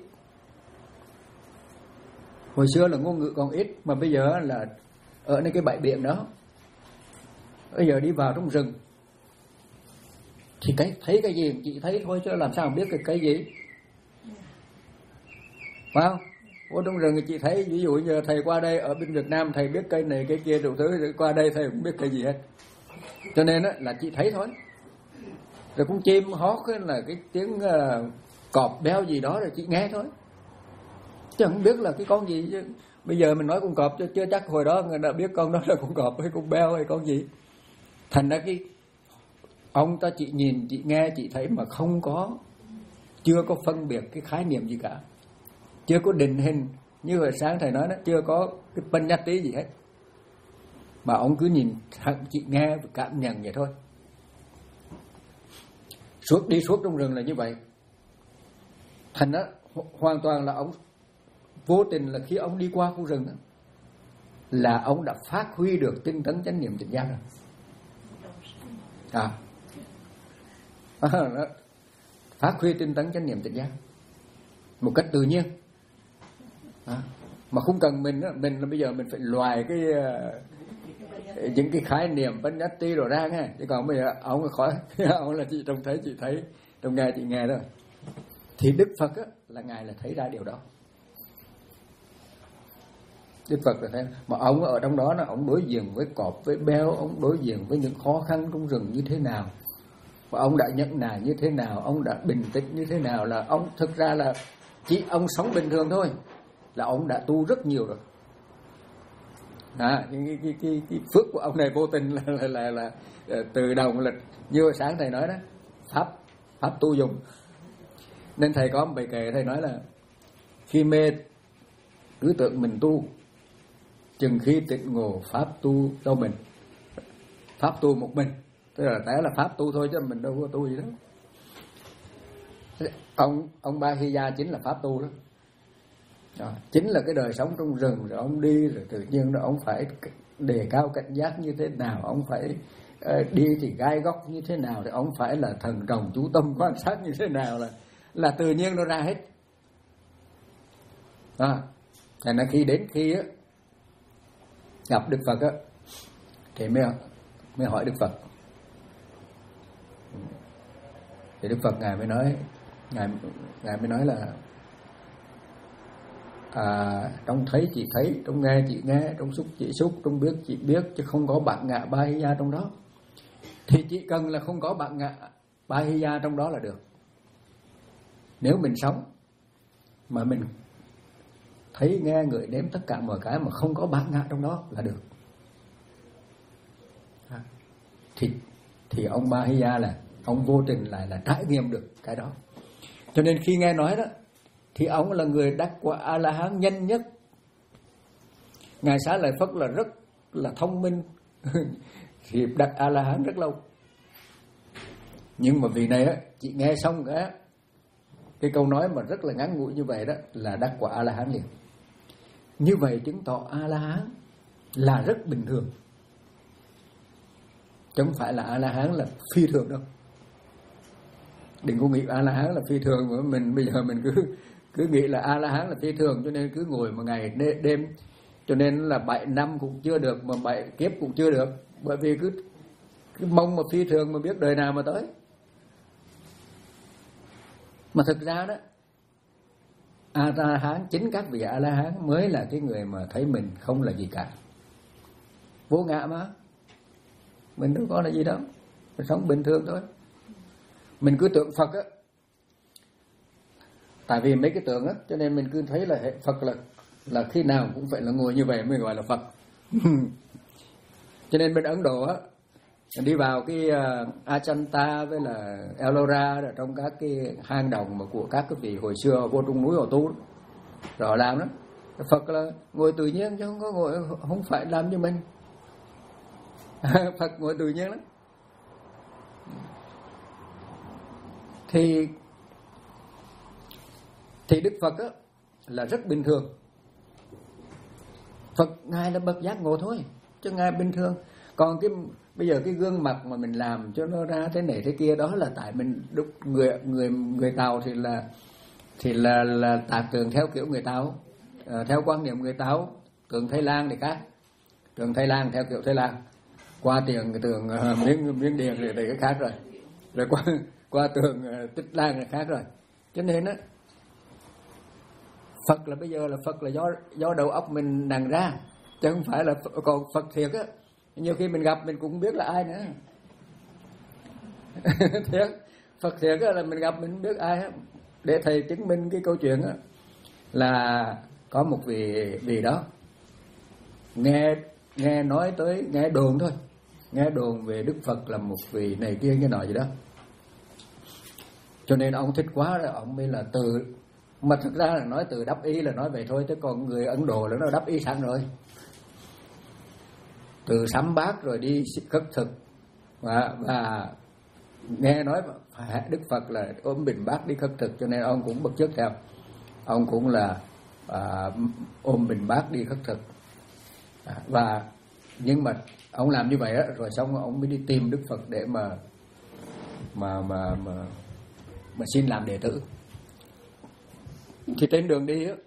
Hồi xưa là ngôn ngữ còn ít, mà bây giờ là ở nơi cái bãi biển đó, bây giờ đi vào trong rừng thì cái thấy cái gì chị thấy thôi, chứ làm sao biết cái cái gì, phải không? Ở trong rừng thì chị thấy, ví dụ như thầy qua đây ở bên Việt Nam thầy biết cây này cây kia đủ thứ, qua đây thầy cũng biết cái gì hết, cho nên đó, là chị thấy thôi. Rồi con chim hót là cái tiếng uh, cọp béo gì đó rồi chị nghe thôi, chứ không biết là cái con gì. Chứ bây giờ mình nói con cọp chưa chắc hồi đó người đã biết con đó là con cọp hay con béo hay con gì. Thành ra cái ông ta chị nhìn chị nghe chị thấy mà không có, chưa có phân biệt cái khái niệm gì cả, chưa có định hình như hồi sáng thầy nói đó, chưa có cái phân nhát tí gì hết, mà ông cứ nhìn chị nghe và cảm nhận vậy thôi. Suốt đi suốt trong rừng là như vậy. Thành đó hoàn toàn là ông vô tình là khi ông đi qua khu rừng đó, là ông đã phát huy được tinh tấn chánh niệm tỉnh giác rồi. À, phát huy tinh tấn chánh niệm tỉnh giác một cách tự nhiên, à, mà không cần mình đó, mình là bây giờ mình phải loại cái uh, những cái khái niệm phân nhất tí rồi ra nghe, chứ còn bây giờ ông khỏi ông là chị trông thấy chị thấy, trông nghe chị nghe đó. Thì Đức Phật á, là ngài là thấy ra điều đó. Đức Phật là thấy, mà ông ở trong đó, ông đối diện với cọp với béo, ông đối diện với những khó khăn trong rừng như thế nào, và ông đã nhẫn nại như thế nào, ông đã bình tĩnh như thế nào, là ông thực ra là chỉ ông sống bình thường thôi là ông đã tu rất nhiều rồi. À, cái, cái, cái, cái, cái phước của ông này vô tình là, là, là, là, là từ đầu là như sáng thầy nói đó, pháp pháp tu dùng. Nên thầy có một bài kệ thầy nói là khi mê cứ tưởng mình tu, chừng khi tịnh ngộ pháp tu đâu mình. Pháp tu một mình, tức là té là pháp tu thôi chứ mình đâu có tu gì đó. Ông ông Ba Hy Gia chính là pháp tu đó. Đó, chính là cái đời sống trong rừng, rồi ông đi rồi tự nhiên đó ông phải đề cao cảnh giác như thế nào, ông phải uh, đi thì gai góc như thế nào, thì ông phải là thần rồng chú tâm quan sát như thế nào, là là tự nhiên nó ra hết. À, thành ra khi đến khi á, gặp Đức Phật á, thì mới mới hỏi Đức Phật. Thì Đức Phật ngài mới nói, ngài ngài mới nói là à, trong thấy chị thấy, trong nghe chị nghe, trong xúc chị xúc, trong biết chị biết, chứ không có bạn ngạ ba hi gia trong đó. Thì chỉ cần là không có bạn ngạ ba hi gia trong đó là được. Nếu mình sống mà mình thấy nghe người nếm tất cả mọi cái mà không có bạn ngạ trong đó là được. Thì thì ông Ba Hi Gia là ông vô tình lại là trải nghiệm được cái đó. Cho nên khi nghe nói đó thì ông là người đắc quả A La Hán nhanh nhất. Ngài Xá Lợi Phất là rất là thông minh thì đắc A La Hán rất lâu. Nhưng mà vì này á, chị nghe xong cái Cái câu nói mà rất là ngắn ngủi như vậy đó là đắc quả A-la-hán liền. Như vậy chứng tỏ A-la-hán là rất bình thường, chứ không phải là A-la-hán là phi thường đâu. Đừng có nghĩ A-la-hán là phi thường, mà mình bây giờ mình cứ cứ nghĩ là A-la-hán là phi thường, cho nên cứ ngồi một ngày đêm, cho nên là bảy năm cũng chưa được, mà bảy kiếp cũng chưa được, bởi vì cứ cứ mong mà phi thường mà biết đời nào mà tới. Mà thực ra đó, A-la-hán, chính các vị A-la-hán mới là cái người mà thấy mình không là gì cả, vô ngã mà, mình đâu có là gì đâu, mình sống bình thường thôi. Mình cứ tượng Phật á, tại vì mấy cái tượng á, cho nên mình cứ thấy là Phật là là khi nào cũng phải là ngồi như vậy mới gọi là Phật. Cho nên bên Ấn Độ á, đi vào cái uh, Ajanta với là Ellora ở trong các cái hang động mà của các cái vị hồi xưa vô trong núi họ tu rồi họ làm đó, Phật là ngồi tự nhiên chứ không có ngồi, không phải làm như mình. Phật ngồi tự nhiên lắm. Thì thì Đức Phật á là rất bình thường. Phật Ngài là bậc giác ngộ thôi, chứ Ngài bình thường. Còn cái bây giờ cái gương mặt mà mình làm cho nó ra thế này thế kia, đó là tại mình đúc người người người Tàu thì là thì là là tạc tượng theo kiểu người Tàu, à, theo quan niệm người Tàu. Tượng Thái Lan thì khác, tượng Thái Lan theo kiểu Thái Lan, qua tiền cái tượng uh, miếng miếng điền thì cái khác rồi, rồi qua qua tượng uh, Tích Lan là khác rồi. Cho nên á, Phật là bây giờ là Phật là do do đầu óc mình nặng ra, chứ không phải là còn Phật thiệt á. Nhiều khi mình gặp mình cũng biết là ai nữa. Thiệt, Phật thiệt á là mình gặp mình không biết ai á. Để thầy chứng minh cái câu chuyện á, là có một vị vị đó nghe nghe nói tới, nghe đồn thôi, nghe đồn về Đức Phật là một vị này kia cái nọ gì đó, cho nên ông thích quá rồi ông mới là từ, mà thực ra là nói từ đắp ý là nói vậy thôi, chứ còn người Ấn Độ là nó đắp ý sẵn rồi, từ sắm bát rồi đi khất thực, và, và nghe nói Đức Phật là ôm bình bát đi khất thực, cho nên ông cũng bắt chước theo, ông cũng là à, ôm bình bát đi khất thực. À, và nhưng mà ông làm như vậy đó, rồi xong ông mới đi tìm Đức Phật để mà mà mà mà, mà xin làm đệ tử. Thì trên đường đi á,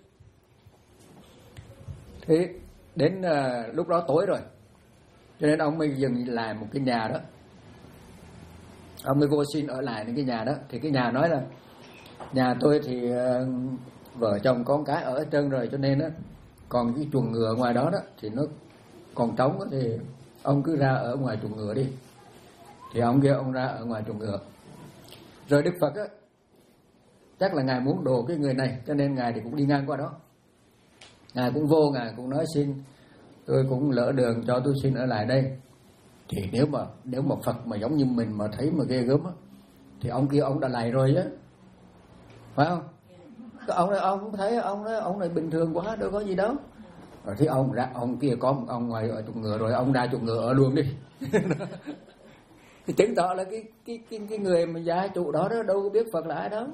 thì đến à, lúc đó tối rồi, cho nên ông mới dừng lại một cái nhà đó, ông mới vô xin ở lại những cái nhà đó. Thì cái nhà nói là nhà tôi thì uh, vợ chồng con cái ở trơn rồi, cho nên á, còn cái chuồng ngựa ngoài đó đó thì nó còn trống đó, thì ông cứ ra ở ngoài chuồng ngựa đi. Thì ông kia ông ra ở ngoài chuồng ngựa. Rồi Đức Phật á, chắc là Ngài muốn đồ cái người này, cho nên Ngài thì cũng đi ngang qua đó. Ngài cũng vô, Ngài cũng nói xin, tôi cũng lỡ đường cho tôi xin ở lại đây. Thì nếu mà nếu mà Phật mà giống như mình mà thấy mà ghê gớm á, thì ông kia ông đã lại rồi á, phải không? Cái ông này ông thấy ông nói ông này bình thường quá, đâu có gì đâu. Rồi thì ông ra, ông kia có một ông ngoài ở chuồng ngựa, rồi ông ra chuồng ngựa ở luôn đi. Thì chứng tỏ là cái cái cái cái người mà gia chủ đó đó đâu có biết Phật là ai đâu.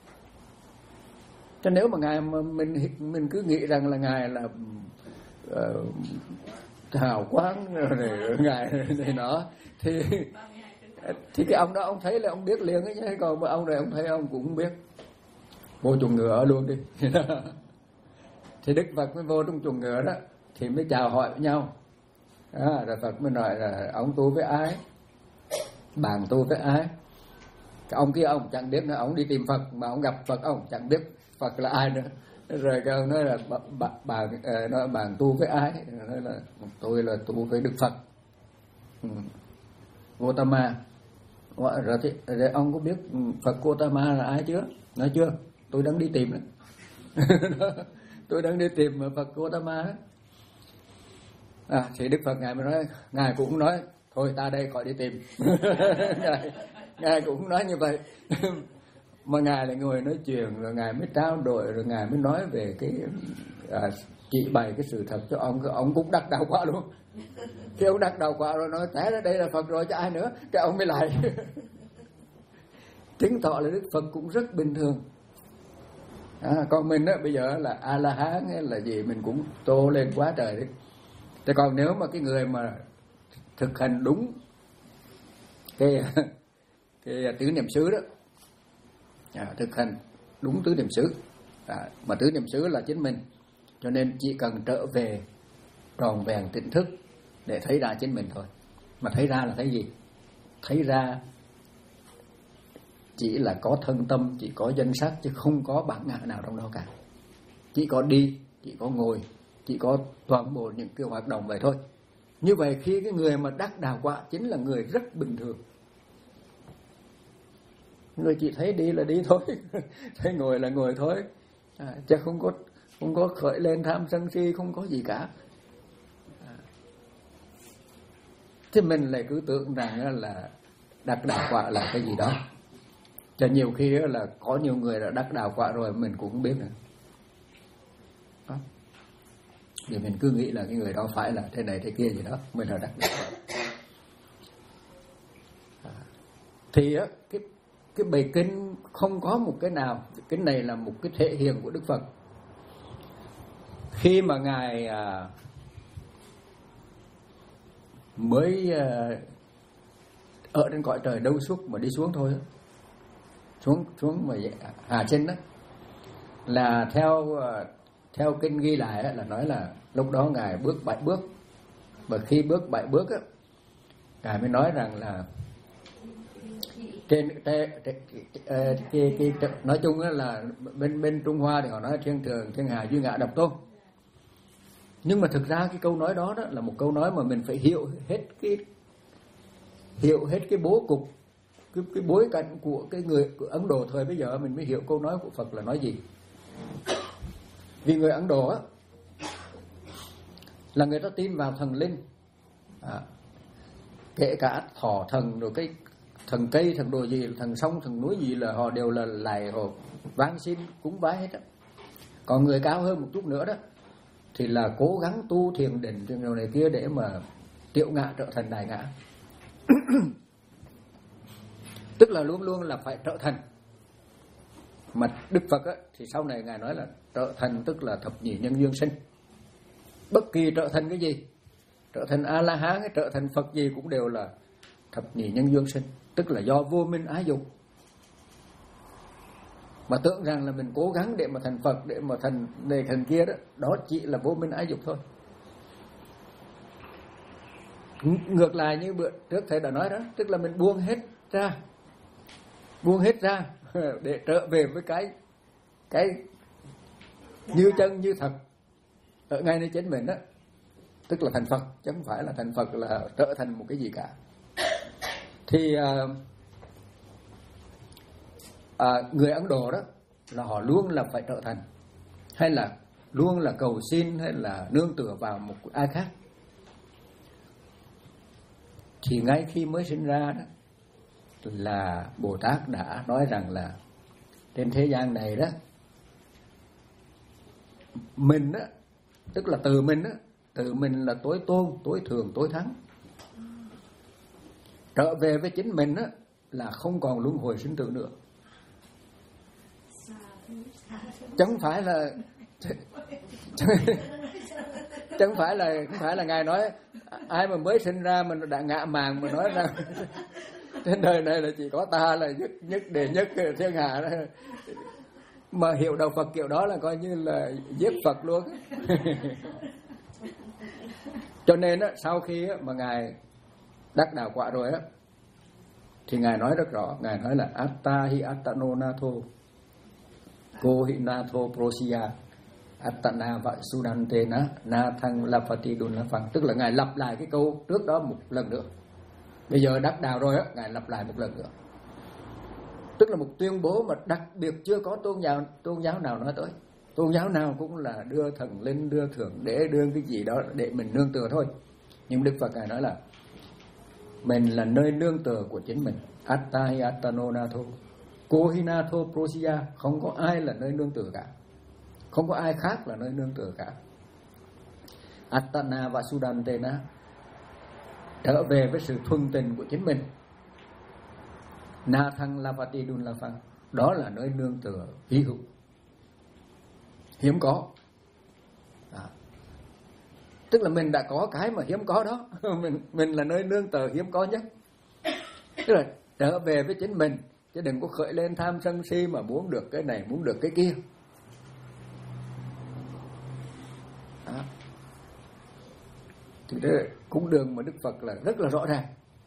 Cho nếu mà Ngài mà mình mình cứ nghĩ rằng là Ngài là uh, hào quang rồi Ngài này nọ, thì thì cái ông đó ông thấy là ông biết liền ấy chứ. Còn mà ông này ông thấy ông cũng không biết, vô chuồng ngựa ở luôn đi. Thì Đức Phật mới vô trong chuồng ngựa đó, thì mới chào hỏi với nhau. À, rồi Phật mới nói là ông tu với ai, bạn tu với ai. Cái ông kia ông chẳng biết nữa, ông đi tìm Phật mà ông gặp Phật ông chẳng biết Phật là ai nữa. Rồi cái ông nói là bà, bà, nói bạn tu với ai, nói là tôi là tu với Đức Phật, ừ. Gotama. Rồi, thì, rồi ông có biết Phật Gotama là ai chưa? Nói chưa, tôi đang đi tìm đó. Tôi đang đi tìm Phật Gotama đó. À, thì Đức Phật Ngài mới nói, Ngài cũng nói thôi ta đây khỏi đi tìm. Ngài, Ngài cũng nói như vậy. Mà Ngài lại ngồi nói chuyện, rồi Ngài mới trao đổi, rồi Ngài mới nói về cái à, chỉ bày cái sự thật cho ông. Ông cũng đắc đạo quá luôn. Khi ông đắc đạo quá rồi nói té ra đây là Phật rồi chứ ai nữa. Cái ông mới lại. Chứng tỏ là Đức Phật cũng rất bình thường. À, còn mình á bây giờ là A La Hán hay là gì mình cũng tô lên quá trời đấy. Thế còn nếu mà cái người mà thực hành đúng cái cái tứ niệm xứ đó, à, thực hành đúng tứ niệm xứ, à, mà tứ niệm xứ là chính mình, cho nên chỉ cần trở về tròn vẹn tỉnh thức để thấy ra chính mình thôi. Mà thấy ra là thấy gì? Thấy ra chỉ là có thân tâm, chỉ có danh sắc, chứ không có bản ngã nào trong đó cả. Chỉ có đi, chỉ có ngồi, chỉ có toàn bộ những cái hoạt động vậy thôi. Như vậy khi cái người mà đắc đạo quả chính là người rất bình thường. Người chỉ thấy đi là đi thôi, thấy ngồi là ngồi thôi, à, chứ không có không có khởi lên tham sân si, không có gì cả. À. Thế mình lại cứ tưởng rằng là đắc đạo quả là cái gì đó. Cho nhiều khi là có nhiều người đã đắc đạo quả rồi mình cũng không biết nữa. Đó. Vì mình cứ nghĩ là cái người đó phải là thế này thế kia gì đó, mình là đắc đạo quả. À. Thì á, cái cái bài kinh không có một cái nào, cái này là một cái thể hiện của Đức Phật. Khi mà Ngài à, mới à, ở trên cõi trời đâu suốt mà đi xuống thôi, xuống xuống mà hạ chân đó, là theo theo kinh ghi lại đó, là nói là lúc đó Ngài bước bảy bước, và khi bước bảy bước á, Ngài mới nói rằng là trên cái, cái, cái, cái nói chung là bên bên Trung Hoa thì họ nói thiên thường thiên hạ duy ngã độc tôn, nhưng mà thực ra cái câu nói đó, đó là một câu nói mà mình phải hiểu hết cái hiểu hết cái bố cục, cái, cái bối cảnh của cái người của Ấn Độ thời bây giờ mình mới hiểu câu nói của Phật là nói gì. Vì người Ấn Độ á, là người ta tin vào thần linh, à, kể cả thỏ thần rồi cái thần cây, thần đồ gì, thần sông, thần núi gì là họ đều là lại họ vang xin cúng bái hết á. Còn người cao hơn một chút nữa đó thì là cố gắng tu thiền định điều này kia để mà triệu ngã trở thành đại ngã. Tức là luôn luôn là phải trở thành. Mà Đức Phật á, thì sau này Ngài nói là trở thành tức là thập nhị nhân duyên sinh. Bất kỳ trở thành cái gì, trở thành A-la-hán hay trở thành Phật gì cũng đều là thập nhị nhân duyên sinh, tức là do vô minh ái dục. Mà tưởng rằng là mình cố gắng để mà thành Phật, để mà thành này thành kia đó, đó chỉ là vô minh ái dục thôi. Ngược lại như bữa trước thầy đã nói đó, tức là mình buông hết ra, buông hết ra để trở về với cái cái như chân như thật ở ngay nơi chính mình đó, tức là thành Phật, chứ không phải là thành Phật là trở thành một cái gì cả. Thì à, à, người Ấn Độ đó là họ luôn là phải trở thành, hay là luôn là cầu xin, hay là nương tựa vào một ai khác. Thì ngay khi mới sinh ra đó là Bồ Tát đã nói rằng là trên thế gian này đó, mình đó, tức là từ mình đó, từ mình là tối tôn, tối thường, tối thắng. Trở về với chính mình đó là không còn luân hồi sinh tử nữa. Chẳng phải là chẳng phải là không phải là Ngài nói ai mà mới sinh ra mình đã ngạ màng mà nói rằng trên đời này là chỉ có ta là nhất nhất đệ nhất thiên hạ đó. Mà hiểu đạo Phật kiểu đó là coi như là giết Phật luôn. Cho nên á, sau khi á, mà Ngài đắc đạo quả rồi á, thì Ngài nói rất rõ. Ngài nói là Atta hi attano natho Ko hi natho prosya Attana va sudantena na thăng lapati đun la phăng. Tức là Ngài lặp lại cái câu trước đó một lần nữa. Bây giờ đắc đạo rồi á, Ngài lặp lại một lần nữa. Tức là một tuyên bố mà đặc biệt chưa có tôn giáo tôn giáo nào nói tới. Tôn giáo nào cũng là đưa thần linh, đưa thượng đế, đưa cái gì đó để mình nương tựa thôi. Nhưng Đức Phật Ngài nói là mình là nơi nương tựa của chính mình. Atta hi attano natho Ko hi natho prosya. Không có ai là nơi nương tựa cả, không có ai khác là nơi nương tựa cả. Attana vasudantena, trở về với sự thuần tình của chính mình. Na thăng lavati đun la phăng, đó là nơi nương tựa hy hữu. hiếm có. À. Tức là mình đã có cái mà hiếm có đó. mình mình là nơi nương tựa hiếm có nhất. Tức là trở về với chính mình, chứ đừng có khởi lên tham sân si mà muốn được cái này, muốn được cái kia. À. Thì đó, cung đường mà Đức Phật là rất là rõ ràng.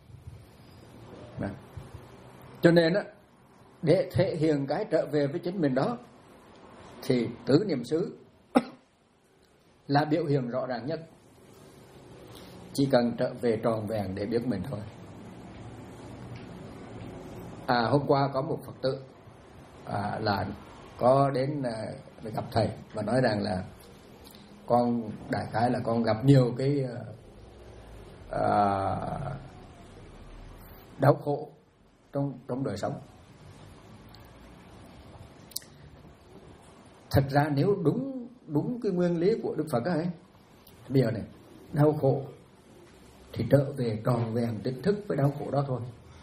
À. Cho nên á, để thể hiện cái trở về với chính mình đó, thì tứ niệm xứ là biểu hiện rõ ràng nhất. Chỉ cần trở về tròn vẹn để biết mình thôi. À, hôm qua có một Phật tử à, là có đến à, gặp thầy và nói rằng là con đại khái là con gặp nhiều cái à, đau khổ trong trong đời sống. Thật ra nếu đúng đúng cái nguyên lý của Đức Phật ấy, bây giờ này, đau khổ thì trở về tròn vẹn tỉnh thức với đau khổ đó thôi.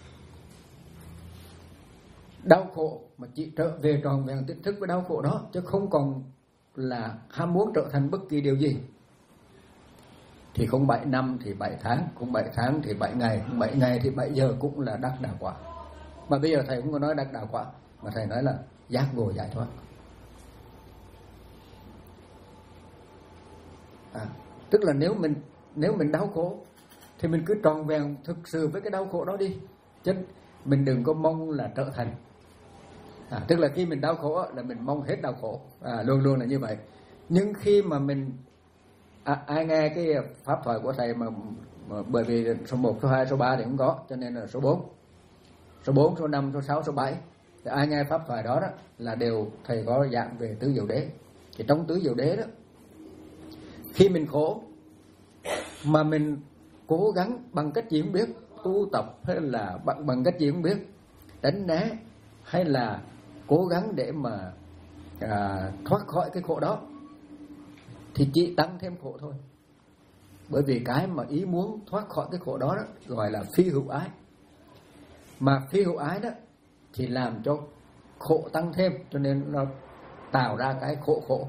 Đau khổ mà chỉ trở về tròn vẹn tỉnh thức với đau khổ đó, chứ không còn là ham muốn trở thành bất kỳ điều gì, thì không bảy năm thì bảy tháng, không bảy tháng thì bảy ngày, không bảy ngày thì bảy giờ cũng là đắc đạo quả. Mà bây giờ thầy cũng có nói đắc đạo quả, mà thầy nói là giác ngộ giải thoát. À, tức là nếu mình nếu mình đau khổ thì mình cứ tròn vẹn thực sự với cái đau khổ đó đi, chứ mình đừng có mong là trở thành. À, tức là khi mình đau khổ là mình mong hết đau khổ, à, luôn luôn là như vậy. Nhưng khi mà mình à, ai nghe cái pháp thoại của thầy mà, mà bởi vì số một, số hai, số ba thì không có, cho nên là số bốn, số bốn, số năm, số sáu, số bảy thì ai nghe pháp thoại đó, đó là đều thầy có dạng về tứ diệu đế. Thì trong tứ diệu đế đó, khi mình khổ mà mình cố gắng bằng cách gì không biết, tu tập hay là bằng, bằng cách gì không biết, tránh né hay là cố gắng để mà à, thoát khỏi cái khổ đó, thì chỉ tăng thêm khổ thôi. Bởi vì cái mà ý muốn thoát khỏi cái khổ đó, đó gọi là phi hữu ái. Mà phi hữu ái đó thì làm cho khổ tăng thêm, cho nên nó tạo ra cái khổ khổ.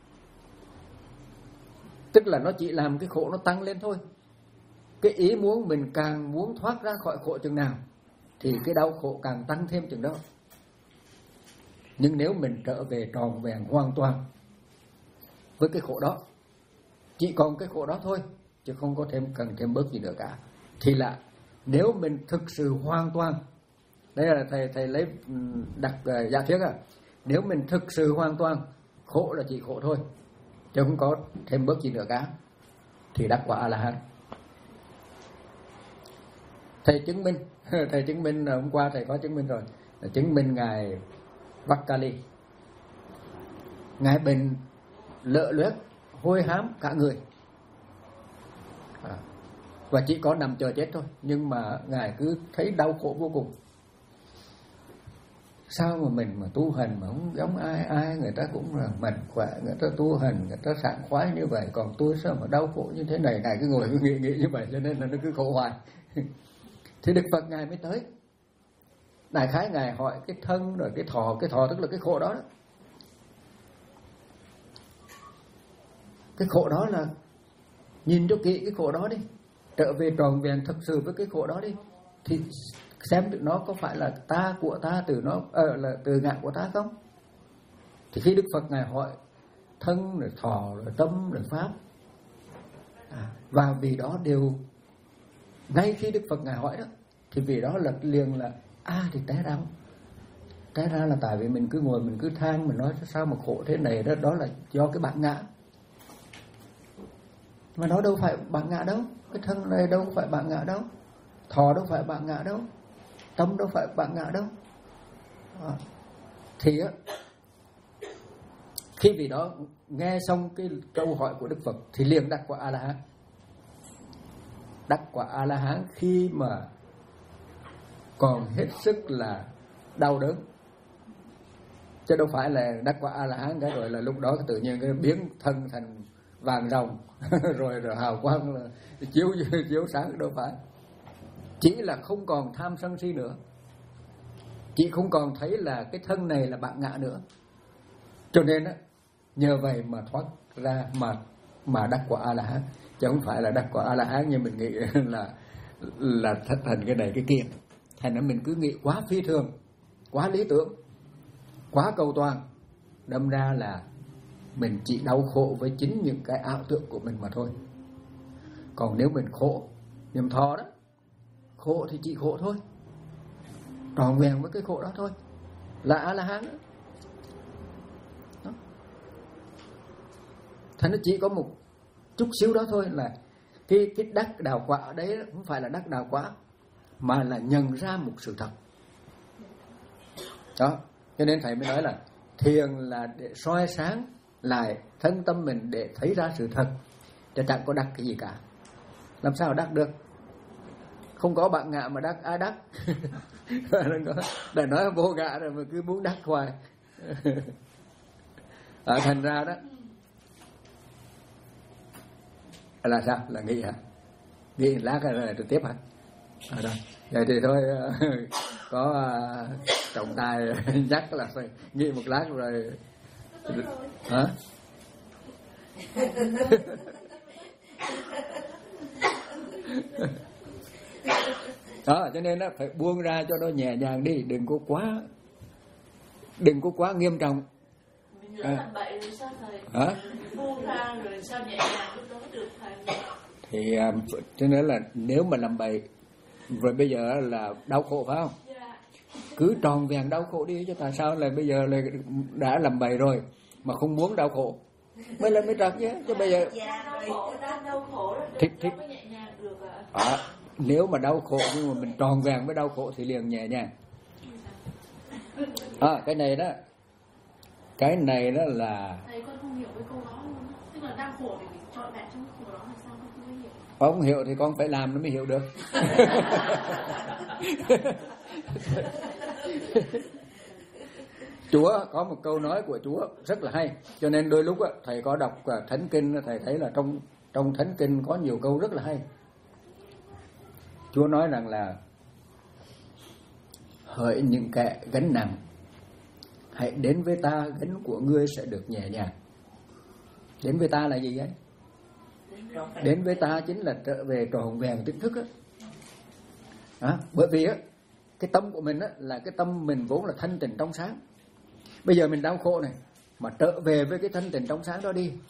Tức là nó chỉ làm cái khổ nó tăng lên thôi. Cái ý muốn mình càng muốn thoát ra khỏi khổ chừng nào thì cái đau khổ càng tăng thêm chừng đó. Nhưng nếu mình trở về tròn vẹn hoàn toàn với cái khổ đó, chỉ còn cái khổ đó thôi, chứ không có thêm cần thêm bớt gì nữa cả, thì là nếu mình thực sự hoàn toàn, đây là thầy thầy lấy đặt uh, giả thuyết à, nếu mình thực sự hoàn toàn, khổ là chỉ khổ thôi, chứ không có thêm bớt gì nữa cả, thì đắc quả A-la-hán. Thầy chứng minh, thầy chứng minh hôm qua thầy có chứng minh rồi, chứng minh ngài Vakali, ngài bệnh lợ loét, hôi hám cả người, à, và chỉ có nằm chờ chết thôi, nhưng mà ngài cứ thấy đau khổ vô cùng. Sao mà mình mà tu hành mà không giống ai, ai người ta cũng là mạnh khỏe, người ta tu hành, người ta sảng khoái như vậy, còn tôi sao mà đau khổ như thế này, ngài cứ ngồi cứ nghĩ nghĩ như vậy, cho nên là nó cứ khổ hoài. Thì Đức Phật ngài mới tới, đại khái ngài hỏi cái thân rồi cái thọ, cái thọ tức là cái khổ đó, đó. Cái khổ đó là nhìn cho kỹ cái khổ đó đi, trở về tròn vẹn thực sự với cái khổ đó đi, thì xem được nó có phải là ta của ta, từ nó ờ, là từ ngã của ta không. Thì khi Đức Phật ngài hỏi thân rồi thọ rồi tâm rồi pháp, à, và vì đó đều ngay khi Đức Phật ngài hỏi đó, thì vì đó là liền là a à, thì té ra không? Té ra là tại vì mình cứ ngồi mình cứ than, mình nói sao mà khổ thế này đó, đó là do cái bản ngã. Mà nó đâu phải bản ngã đâu, cái thân này đâu phải bản ngã đâu, thọ đâu phải bản ngã đâu, tâm đâu phải bản ngã đâu. À, thì á, khi vì đó nghe xong cái câu hỏi của Đức Phật thì liền đắc quả A-la-hán. Đắc quả A-la-hán khi mà còn hết sức là đau đớn, chứ đâu phải là đắc quả A-la-hán cái rồi là lúc đó tự nhiên cái biến thân thành vàng ròng rồi rồi hào quang là chiếu chiếu sáng, đâu phải. Chỉ là không còn tham sân si nữa, chỉ không còn thấy là cái thân này là bản ngã nữa. Cho nên á, nhờ vậy mà thoát ra mà mà đắc quả A La Hán, chứ không phải là đắc quả A La Hán như mình nghĩ là là thành cái này cái kia. Thành ra mình cứ nghĩ quá phi thường, quá lý tưởng, quá cầu toàn, đâm ra là mình chỉ đau khổ với chính những cái ảo tưởng của mình mà thôi. Còn nếu mình khổ, niệm thọ đó, khổ thì chỉ khổ thôi, tròn vẹn với cái khổ đó thôi, là A La Hán đó. Đó. Thành nó chỉ có một chút xíu đó thôi, là cái cái đắc đạo quả ở đấy không phải là đắc đạo quả, mà là nhận ra một sự thật. Đó, cho nên thầy mới nói là thiền là để soi sáng lại thân tâm mình để thấy ra sự thật, chứ chẳng có đắc cái gì cả. Làm sao đắc được? Không có bạn ngạ mà đắc ai đắc? Đã nói vô ngạ rồi mà cứ muốn đắc hoài. À, thành ra đó là sao? Là nghĩ hả? Nghĩ lát rồi tôi tiếp hả? À, rồi. Vậy thì thôi, có uh, trọng tài nhắc là phải nghĩ một lát rồi. Hả? Đó, cho nên đó, phải buông ra cho nó nhẹ nhàng đi, đừng có quá đừng có quá nghiêm trọng. Mình lỡ làm bậy rồi sao thầy? Hả? Buông ra rồi sao nhẹ nhàng lúc đó được thầy? Thì um, cho nên là nếu mà làm bậy rồi bây giờ là đau khổ phải không? Yeah. Cứ tròn vẹn đau khổ đi, chứ tại sao là bây giờ là đã làm bậy rồi mà không muốn đau khổ mới là mới trật chứ. Chứ bây giờ đau khổ, đang đau khổ đó, thích thích có nhẹ nhàng được ạ. À, nếu mà đau khổ nhưng mà mình tròn vẹn với đau khổ thì liền nhẹ nhàng. À, cái này đó, cái này đó là Thầy con không hiểu cái câu đó luôn. Tức là đau khổ thì mình trọn vẹn trong khổ đó là sao con không hiểu. Không hiểu thì con phải làm nó mới hiểu được. Chúa có một câu nói của Chúa rất là hay, cho nên đôi lúc á, thầy có đọc Thánh Kinh, thầy thấy là trong trong Thánh Kinh có nhiều câu rất là hay. Chúa nói rằng là hỡi những kẻ gánh nặng, hãy đến với ta, gánh của ngươi sẽ được nhẹ nhàng. Đến với ta là gì vậy? Đến với ta chính là trở về tròn vẹn tỉnh thức á. À, bởi vì á, cái tâm của mình á, là cái tâm mình vốn là thanh tịnh trong sáng. Bây giờ mình đau khổ này, mà trở về với cái thanh tịnh trong sáng đó đi,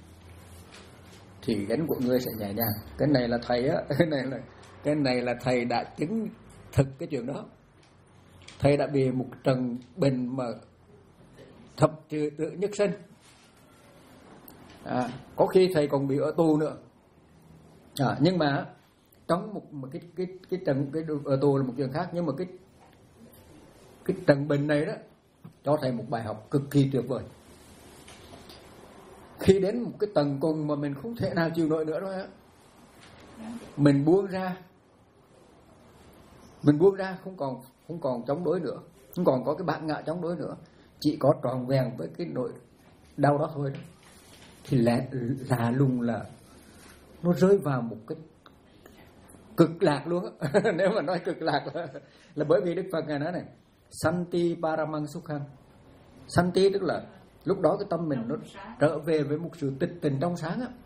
thì gánh của ngươi sẽ nhẹ nhàng. Cái này là thầy á, cái này là cái này là thầy đã chứng thực cái chuyện đó. Thầy đã bị một trận bệnh mà thập trừ tự nhất sinh. À, có khi thầy còn bị ở tù nữa. À, nhưng mà trong một, một cái cái cái trận cái ở tù là một chuyện khác, nhưng mà cái cái trận bệnh này đó cho thầy một bài học cực kỳ tuyệt vời. Khi đến một cái tầng cùng mà mình không thể nào chịu nổi nữa rồi á, mình buông ra, mình buông ra không còn không còn chống đối nữa, không còn có cái bản ngã chống đối nữa, chỉ có tròn vẹn với cái nỗi đau đó thôi đó. Thì lạ, lạ lùng là nó rơi vào một cái cực lạc luôn á. Nếu mà nói cực lạc là, là bởi vì Đức Phật ngài nói này, Santi Paramang Sukham. Santi tức là lúc đó cái tâm mình nó trở về với một sự tịch tình trong sáng á,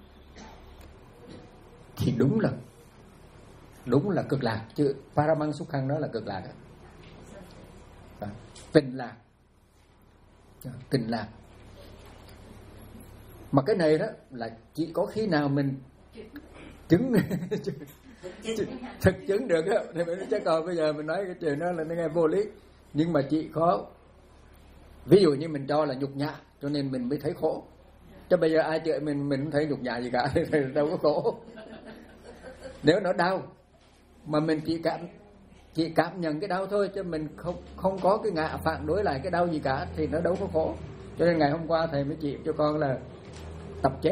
thì đúng là đúng là cực lạc. Chứ Paramang Sukham đó là cực lạc á. À, tình lạc, à, tình lạc. Mà cái này đó là chỉ có khi nào mình chứng thực chứng được á thì mình chắc. Còn bây giờ mình nói cái chuyện đó là nó nghe vô lý. Nhưng mà chỉ có ví dụ như mình cho là nhục nhã cho nên mình mới thấy khổ. Chứ bây giờ ai chửi mình mình không thấy nhục nhã gì cả thì đâu có khổ. Nếu nó đau mà mình chỉ cảm chỉ cảm nhận cái đau thôi, chứ mình không không có cái ngã phản đối lại cái đau gì cả thì nó đâu có khổ. Cho nên ngày hôm qua thầy mới chỉ cho con là tập chết.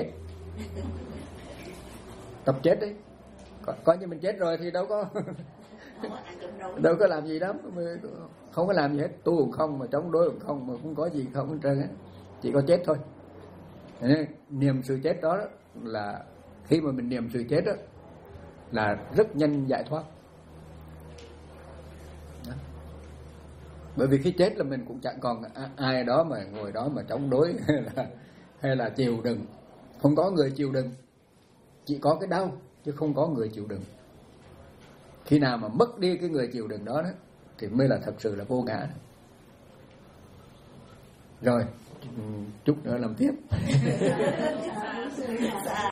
Tập chết đấy. Coi như mình chết rồi thì đâu có đâu có làm gì lắm, không có làm gì hết, tu cũng không mà chống đối cũng không, mà không có gì không hết trơn á, chỉ có chết thôi. Nên niệm sự chết đó, đó là khi mà mình niệm sự chết đó là rất nhanh giải thoát. Đó. Bởi vì khi chết là mình cũng chẳng còn ai đó mà ngồi đó mà chống đối hay là hay là chịu đựng. Không có người chịu đựng, chỉ có cái đau chứ không có người chịu đựng. Khi nào mà mất đi cái người chịu đựng đó, đó thì mới là thật sự là vô ngã. Rồi chút nữa làm tiếp.